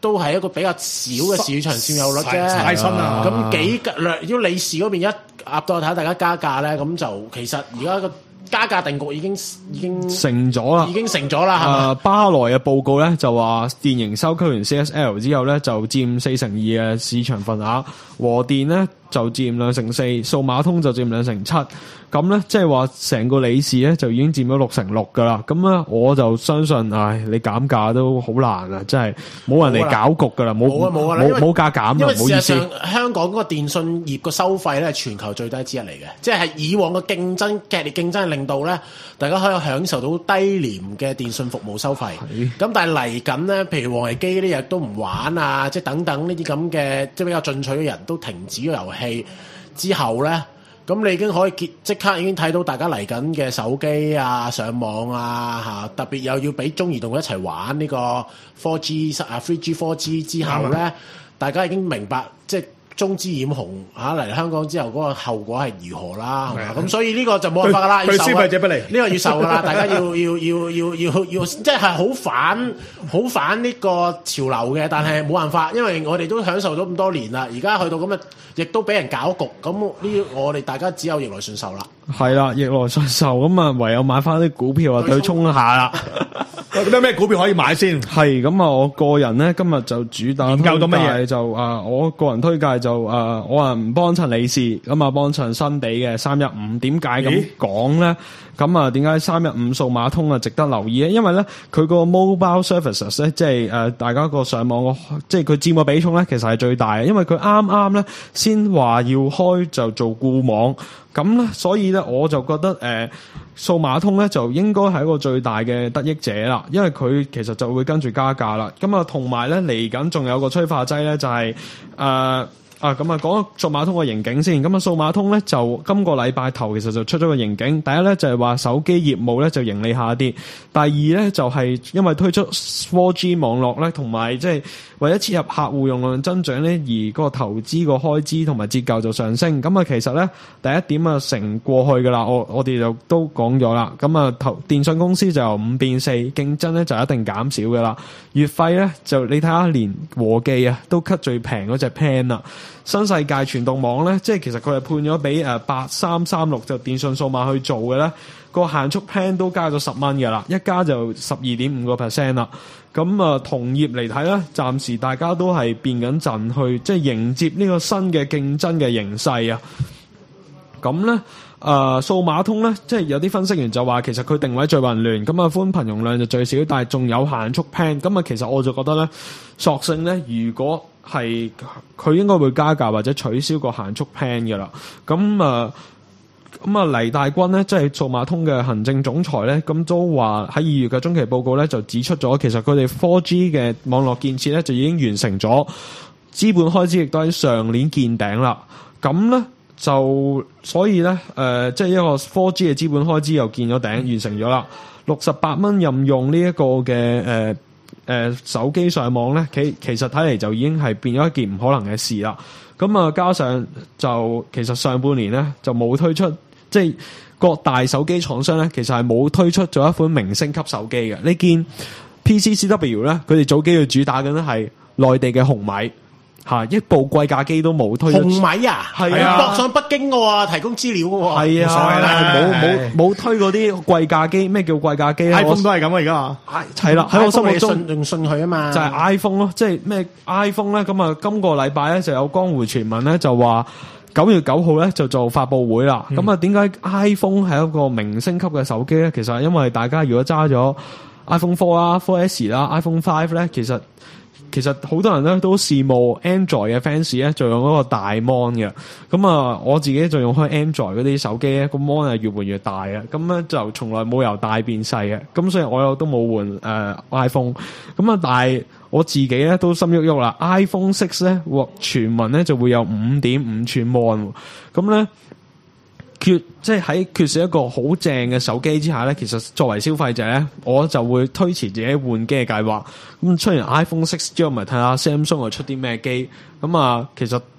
都係一個比較少嘅市場佔有率啫。
太新啦，
咁幾略，如果李氏嗰邊一壓到睇下大家加價咧，咁就其實而家個加價定局已經已經
成咗啦，
已經成咗啦，係嘛？
誒巴萊嘅報告咧就話電盈收購完 C S L 之後咧就佔四成二嘅市場份額，和電咧就佔兩成四，數碼通就佔兩成七。咁咧，即係話成個李氏咧就已經佔咗六成六噶啦。咁咧，我就相信，唉，你減價都好難啊！真係冇人嚟搞局噶啦，冇
冇啊冇啊，
冇冇價減啊，
因為
唔好意思。
事實上香港嗰個電信業個收費咧係全球最低之一嚟嘅，即係以往嘅競爭劇烈競爭令到咧，大家可以享受到低廉嘅電信服務收費。咁但係嚟緊咧，譬如王維基呢日都唔玩啊，即係等等呢啲咁嘅即係比較進取嘅人都停止咗遊戲之後咧。咁你已經可以結即刻已經睇到大家嚟緊嘅手機啊、上網啊嚇，特別又要俾中移動一齊玩呢個 four G 啊 three G four G 之後咧，大家已經明白即係中資染紅嚇嚟香港之後嗰個後果係如何啦，係嘛？咁所以呢個就冇辦法㗎啦，要受
對消費者不利，
呢個要受㗎啦，大家要要要要要要即係好反好反呢個潮流嘅，但係冇辦法，因為我哋都享受咗咁多年啦，而家去到咁嘅。亦都俾人搞局，咁呢我哋大家只有逆來順受啦。係
啦，逆來順受咁啊，唯有買翻啲股票啊，對沖下啦。
咁有咩股票可以買先？
係咁啊，我個人咧今日就主打
研究到乜嘢
就啊，我個人推介就啊，我啊唔幫襯李氏，咁啊幫襯新地嘅三一五。點解咁講咧？咁啊，點解三一五數碼通啊值得留意咧？因為咧佢個 mobile services 咧，即係誒大家個上網個，即係佢佔個比重咧，其實係最大嘅，因為佢啱啱咧先話要開就做固網，咁咧所以咧我就覺得誒數碼通咧就應該係一個最大嘅得益者啦，因為佢其實就會跟住加價啦。咁啊同埋咧嚟緊仲有個催化劑咧就係、是、誒。呃啊，咁啊，講數碼通個盈警先。咁啊，數碼通咧就今個禮拜頭其實就出咗個盈警。第一咧就係話手機業務咧就盈利下跌。第二咧就係因為推出 four G 網絡咧，同埋即係為咗切入客戶用量增長咧，而嗰個投資個開支同埋折舊就上升。咁啊，其實咧第一點啊成過去噶啦，我我哋就都講咗啦。咁啊，投電信公司就由五變四，競爭咧就一定減少噶啦。月費咧就你睇下，連和記啊都 cut 最平嗰隻 plan 啦。新世界傳動網咧，即係其實佢係判咗俾誒八三三六就電信數碼去做嘅咧，個限速 plan 都加咗十蚊嘅啦，一加就十二點五個 percent 啦。咁啊，同業嚟睇咧，暫時大家都係變緊陣去，即係迎接呢個新嘅競爭嘅形勢啊。咁咧。誒、呃、數碼通咧，即係有啲分析員就話其實佢定位最混亂，咁啊寬頻容量就最少，但係仲有限速 plan，咁啊其實我就覺得咧，索性咧如果係佢應該會加價或者取消個限速 plan 嘅啦。咁啊咁啊黎大軍咧，即係數碼通嘅行政總裁咧，咁都話喺二月嘅中期報告咧就指出咗，其實佢哋 four G 嘅網絡建設咧就已經完成咗，資本開支亦都喺上年見頂啦。咁咧。就所以咧，誒、呃，即係一個 four G 嘅資本開支又見咗頂，完成咗啦。六十八蚊任用呢一個嘅誒誒手機上網咧，其其實睇嚟就已經係變咗一件唔可能嘅事啦。咁啊，加上就其實上半年咧就冇推出，即係各大手機廠商咧，其實係冇推出咗一款明星級手機嘅。你見 P C C W 咧，佢哋早機要主打緊咧係內地嘅紅米。吓，一部貴價機都冇推出。紅
米啊，係啊，駁上北京嘅喎，提供資料嘅喎，
係啊，冇冇冇推嗰啲貴價機。咩叫貴價機
？iPhone 都係咁啊，而家
係啦，喺我心目中
信用信佢啊嘛，
就係 iPhone 咯，即係咩 iPhone 咧？咁啊，今個禮拜咧就有江湖傳聞咧，就話九月九號咧就做發佈會啦。咁、嗯、啊，點解 iPhone 係一個明星級嘅手機咧？其實係因為大家如果揸咗 iPhone four 啦、four S 啦、iPhone five 咧，其實。其實好多人咧都羨慕 Android 嘅 fans 咧，就用嗰個大 mon 嘅。咁啊，我自己就用開 Android 嗰啲手機咧，個 mon 係越換越大嘅。咁咧就從來冇由大變細嘅。咁所以我又都冇換誒、呃、iPhone。咁啊，但係我自己咧都心喐喐啦。iPhone six 咧，傳聞咧就會有五點五寸 mon。咁咧。缺即係喺缺少一個好正嘅手機之下咧，其實作為消費者咧，我就會推遲自己換機嘅計劃。咁出完 iPhone six 之後，咪睇下 Samsung 又出啲咩機。咁啊，其實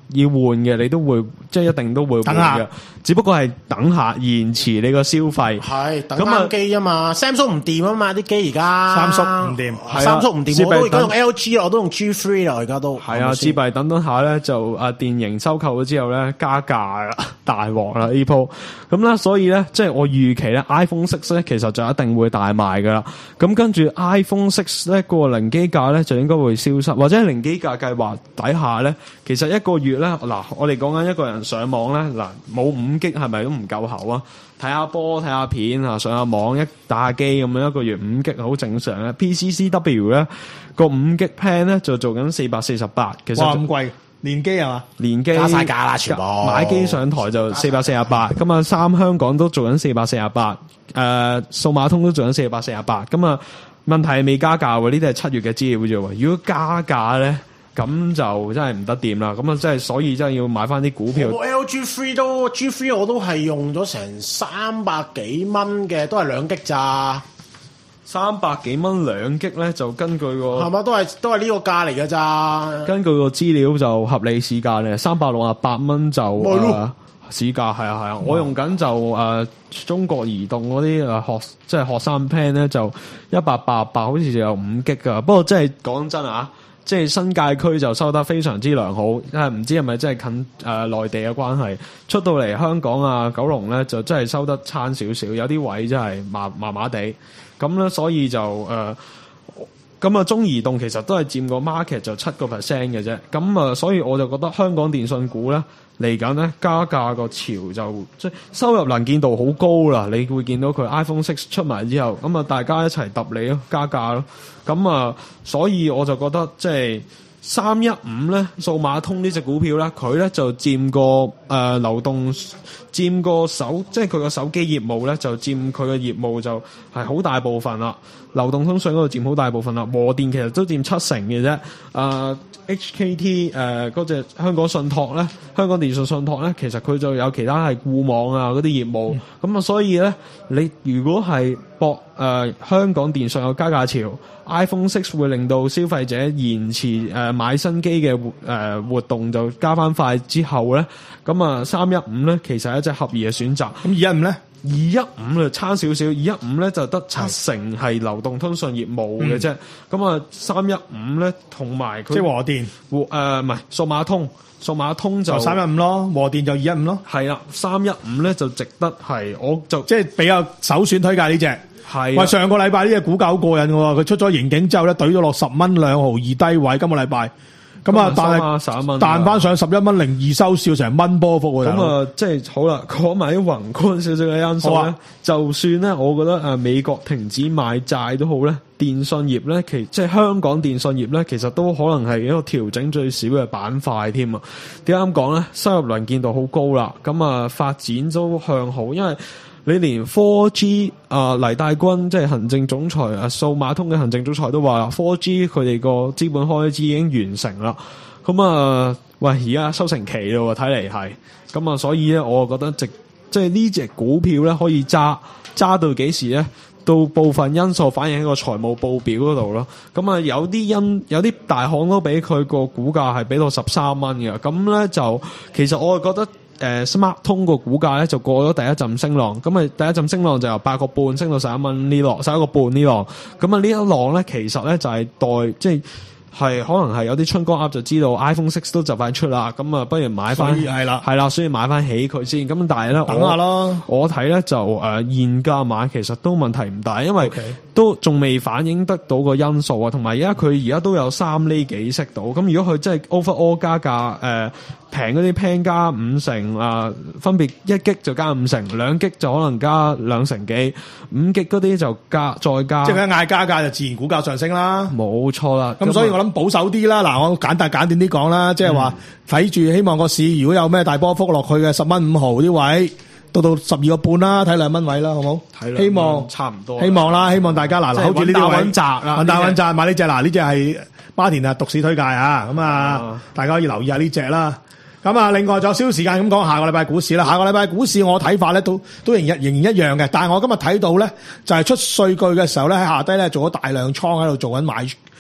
要換嘅，你都會即係一定都會換
等下
嘅，只不過係等下延遲你個消費。
係等
咁啊
啱機啊嘛，Samsung 唔掂啊嘛，啲機而家
三叔唔掂
係三叔唔
只
掂，我都而家用
係
L G 啦，我都用 G three 啦，我而家都
係啊，只幣等等下咧就啊電營收購咗之後咧加價啦，大鑊啦呢鋪。咁咧所以咧即係我預期咧 iPhone six 咧其實就一定會大賣噶啦。咁跟住 iPhone six 咧個零機價咧就應該會消失，或者零機價計劃底下咧，其實一個月咧嗱，我哋講緊一個人上網咧嗱，冇五 G 係咪都唔夠喉啊？睇下波睇下片啊，上下網一打下機咁樣一個月五 G 好正常咧。P C C W 咧個五 G plan 咧就做緊四百四十八，其實
哇咁貴，連機係嘛？
連機
加晒價啦，全部
買機上台就四百四十八，咁啊三香港都做緊四百四十八，誒數碼通都做緊四百四十八，咁啊問題係未加價喎，呢啲係七月嘅資料啫喎，如果加價咧，咁就真係唔得掂啦，咁啊真係所以真係要買翻啲股票。
我 L G three 都 G three 我都係用咗成三百幾蚊嘅，都係兩 G 咋，
三百幾蚊兩 G 咧，就根據個
係嘛？都係都係呢個價嚟㗎咋。
根據個資料就合理市價咧，三百六十八蚊就
咪咯
呃市價係啊係啊，我用緊就誒、呃、中國移動嗰啲誒學即係學生 plan 咧就一百八十八，好似就有五 G 噶。不過真係講真啊，即係新界區就收得非常之良好，係唔知係咪真係近誒內、呃、地嘅關係，出到嚟香港啊九龍咧就真係收得差少少，有啲位真係麻麻麻地。咁咧所以就誒。呃咁啊，中移動其實都係佔個 market 就七個 percent 嘅啫。咁啊，所以我就覺得香港電訊股咧嚟緊咧加價個潮就即係收入能見度好高啦。你會見到佢 iPhone six 出埋之後，咁啊大家一齊揼你咯，加價咯。咁啊，所以我就覺得即係三一五咧，數碼通呢隻股票咧，佢咧就佔個誒、呃、流動佔個手，即係佢個手機業務咧就佔佢嘅業務就係好大部分啦。流動通訊嗰度佔好大部分啦，和電其實都佔七成嘅啫。啊、呃、H K T 誒嗰隻香港信託咧，香港電訊信託咧，其實佢就有其他係固網啊嗰啲業務。咁、嗯、啊，所以咧，你如果係博誒、呃、香港電訊有加價潮 ，iPhone six 會令到消費者延遲誒、呃、買新機嘅誒、呃、活動就加翻快之後咧，咁啊三一五咧其實係一隻合宜嘅選擇。
咁二一五咧？
二一五就差少少，二一五咧就得七成係流動通訊業務嘅啫。咁啊，三一五咧同埋佢
即係和電，
和誒唔係數碼通，數碼通就
就三一五咯，和電就二一五咯。
係啦，三一五咧就值得係，我就
即係比較首選推介呢隻。
係
喂，上個禮拜呢隻股價好過癮嘅喎，佢出咗盈警之後咧，懟咗落十蚊兩毫二低位，今個禮拜。咁啊，但係
十一蚊
彈翻上十一蚊零二收市，成蚊波幅喎。
咁啊，即係好啦，講埋啲宏觀少少嘅因素咧、啊。就算咧，我覺得誒美國停止買債都好咧，電信業咧，其即係香港電信業咧，其實都可能係一個調整最少嘅板塊添啊。點解咁講咧？收入能見度好高啦，咁啊發展都向好，因為你連 four G 啊、呃、黎大軍即係行政總裁啊，數碼通嘅行政總裁都話啦 four G 佢哋個資本開支已經完成啦。咁啊，喂，而家收成期咯，睇嚟係。咁啊，所以咧，我覺得直即係呢隻股票咧可以揸揸到幾時咧？到部分因素反映喺個財務報表嗰度咯。咁啊，有啲因有啲大行都俾佢個股價係俾到十三蚊嘅。咁咧就其實我係覺得。誒、呃、Smart 通個股價咧就過咗第一陣升浪，咁啊第一陣升浪就由八個半升到十一蚊呢浪，十一個半呢浪，咁啊呢一浪咧其實咧就係、是、代即係係可能係有啲春光鴨就知道 iPhone six 都就快出啦，咁啊不如買翻
係啦，
係啦，所以買翻起佢先。咁但係咧
等下咯，
我睇咧就誒、呃、現價買其實都問題唔大，因為都仲未反映得到個因素啊，同埋而家佢而家都有三厘幾息到，咁如果佢真係 overall 加價誒。呃平嗰啲 plan 加五成啊、呃，分別一 G 就加五成，兩 G 就可能加兩成幾，五 G 嗰啲就加再加。
即係佢嗌加價就自然股價上升啦。
冇錯啦。
咁所以我諗保守啲啦。嗱，我簡單簡短啲講啦，即係話睇住希望個市如果有咩大波幅落去嘅十蚊五毫啲位，到到十二個半啦，睇兩蚊位啦，好冇？睇希望
差唔多。
希望啦，希望大家嗱，好似呢啲位
穩紮啦，
穩打穩紮買呢隻嗱，呢隻係巴田啊獨市推介啊，咁啊大家可以留意下呢隻啦。咁啊，另外仲有少少時間咁講下個禮拜股市啦。下個禮拜股市我睇法咧都都仍然仍然一樣嘅，但係我今日睇到咧就係、是、出數據嘅時候咧喺下低咧做咗大量倉喺度做緊買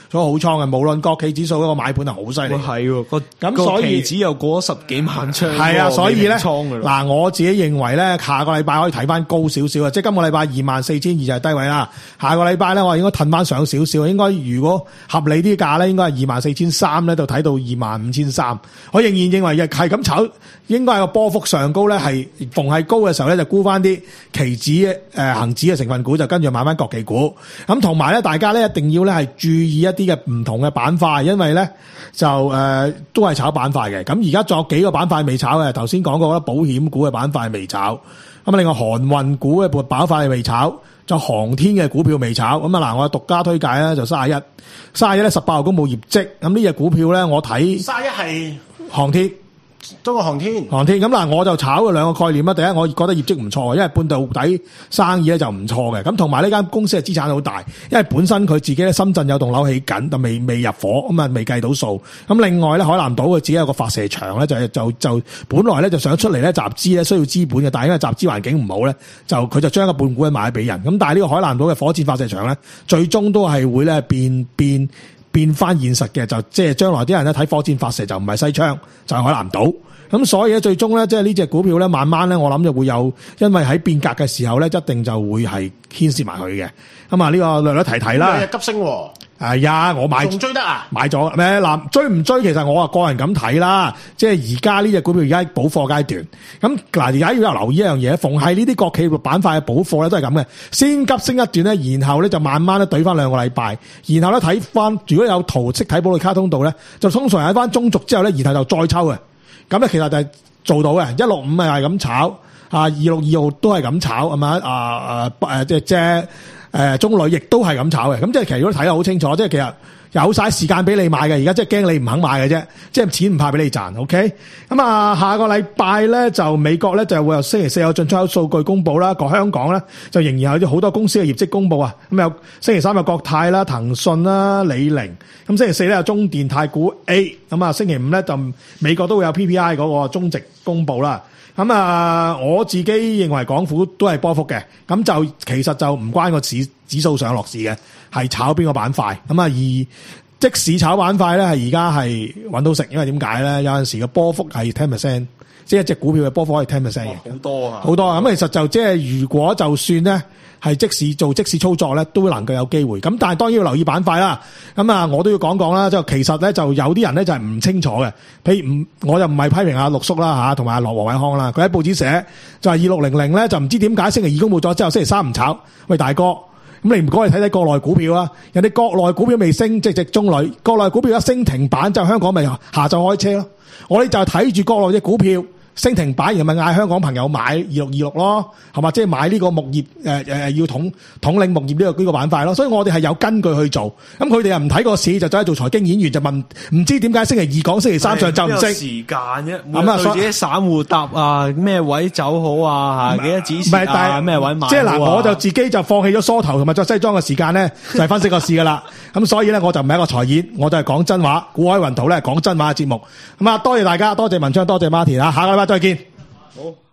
所以好倉嘅。無論國企指數嗰個買盤係好犀利。
係喎，個
咁所以
個期指又過咗十幾萬張喎。
係啊，所以咧
未平倉㗎啦
嗱，我自己認為咧，下個禮拜可以睇翻高少少啊，即係今個禮拜二萬四千二就係低位啦。下個禮拜咧，我應該褪翻上少少，應該如果合理啲價咧，應該係二萬四千三咧，就睇到二萬五千三。我仍然認為亦係咁炒，應該係個波幅上高咧，係逢係高嘅時候咧，就沽翻啲期指誒、呃、恆指嘅成分股，就跟住買翻國企股。咁同埋咧，大家咧一定要咧係注意一啲嘅唔同嘅板塊，因為咧就誒、呃、都係炒板塊嘅。咁而家仲有幾個板塊未炒嘅，頭先講過啦，保險股嘅板塊未炒。咁另外航運股嘅板塊未炒，就航天嘅股票未炒。咁啊嗱，我獨家推介咧就三十一，三十一咧十八號公佈業績。咁呢隻股票咧，我睇
三一係
航天。
中國航天，
航天咁嗱，我就炒嘅兩個概念啦。第一，我覺得業績唔錯，因為半導體生意咧就唔錯嘅。咁同埋呢間公司嘅資產好大，因為本身佢自己咧深圳有棟樓起緊，但未未入伙，咁啊未計到數。咁另外咧，海南島佢自己有個發射場咧，就就就本來咧就想出嚟咧集資咧，需要資本嘅，但係因為集資環境唔好咧，就佢就將個半股咧賣俾人。咁但係呢個海南島嘅火箭發射場咧，最終都係會咧變變。變翻現實嘅，就即係將來啲人咧睇火箭發射就唔係西昌，就係海南島。咁所以咧最終咧即係呢隻股票咧慢慢咧我諗就會有，因為喺變革嘅時候咧一定就會係牽涉埋佢嘅。咁啊呢個略略提提啦。
日急升喎。
係呀，我買
仲追得啊？
買咗咩？嗱，追唔追其實我啊個人咁睇啦，即係而家呢隻股票而家喺補貨階段。咁嗱，而家要有留意一樣嘢，逢係呢啲國企板塊嘅補貨咧都係咁嘅，先急升一段咧，然後咧就慢慢咧懟翻兩個禮拜，然後咧睇翻如果有圖式睇保利卡通道咧，就通常喺翻中軸之後咧，然後就再抽嘅。咁咧其實就係做到嘅，一六五係咁炒，啊二六二號都係咁炒，係咪啊啊誒即係即係。誒中旅亦都係咁炒嘅，咁即係其實如果睇得好清楚，即係其實有晒時間俾你買嘅，而家即係驚你唔肯買嘅啫，即係錢唔怕俾你賺 ，OK？咁啊，下個禮拜咧就美國咧就會有星期四有進出口數據公佈啦，個香港咧就仍然有啲好多公司嘅業績公佈啊，咁有星期三有國泰啦、騰訊啦、李寧，咁星期四咧有中電太古 A， 咁啊星期五咧就美國都會有 P P I 嗰個中值公佈啦。咁啊，我自己認為港股都係波幅嘅，咁就其實就唔關個指指數上落市嘅，係炒邊個板塊。咁啊，而即使炒板塊咧，係而家係揾到食，因為點解咧？有陣時個波幅係十 percent， 即係一隻股票嘅波幅可以十 percent 嘅，
好多啊，
好多啊。咁其實就即係如果就算咧，係即使做即使操作咧，都能夠有機會。咁但係當然要留意板塊啦。咁啊，我都要講講啦。即係其實咧，就有啲人咧就係唔清楚嘅。譬如唔，我就唔係批評阿陸叔啦嚇，同埋阿羅黃偉康啦。佢喺報紙寫就係二六零零咧，就唔知點解星期二公佈咗之後，星期三唔炒。喂，大哥，咁你唔該你睇睇國內股票啊。人哋國內股票未升，即係隻中旅。國內股票一升停板，就香港咪下晝開車咯。我哋就睇住國內啲股票升停板，然後咪嗌香港朋友買二六二六咯，係嘛？即係買呢個木業誒誒要統統領木業呢個呢個板塊咯。所以我哋係有根據去做。咁佢哋又唔睇個市，就走去做財經演員，就問唔知點解星期二講，星期三上就唔升。
時間啫，
咁啊，
對自己散戶答啊，咩位走好啊？嚇幾多指示啊？咩位買？
即係嗱，我就自己就放棄咗梳頭同埋着西裝嘅時間咧，就係分析個市噶啦。咁所以咧，我就唔係一個財演，我就係講真話。股海雲圖咧講真話嘅節目。咁啊，多謝大家，多謝文昌，多謝 Martin 啊，下個禮拜再見。
好。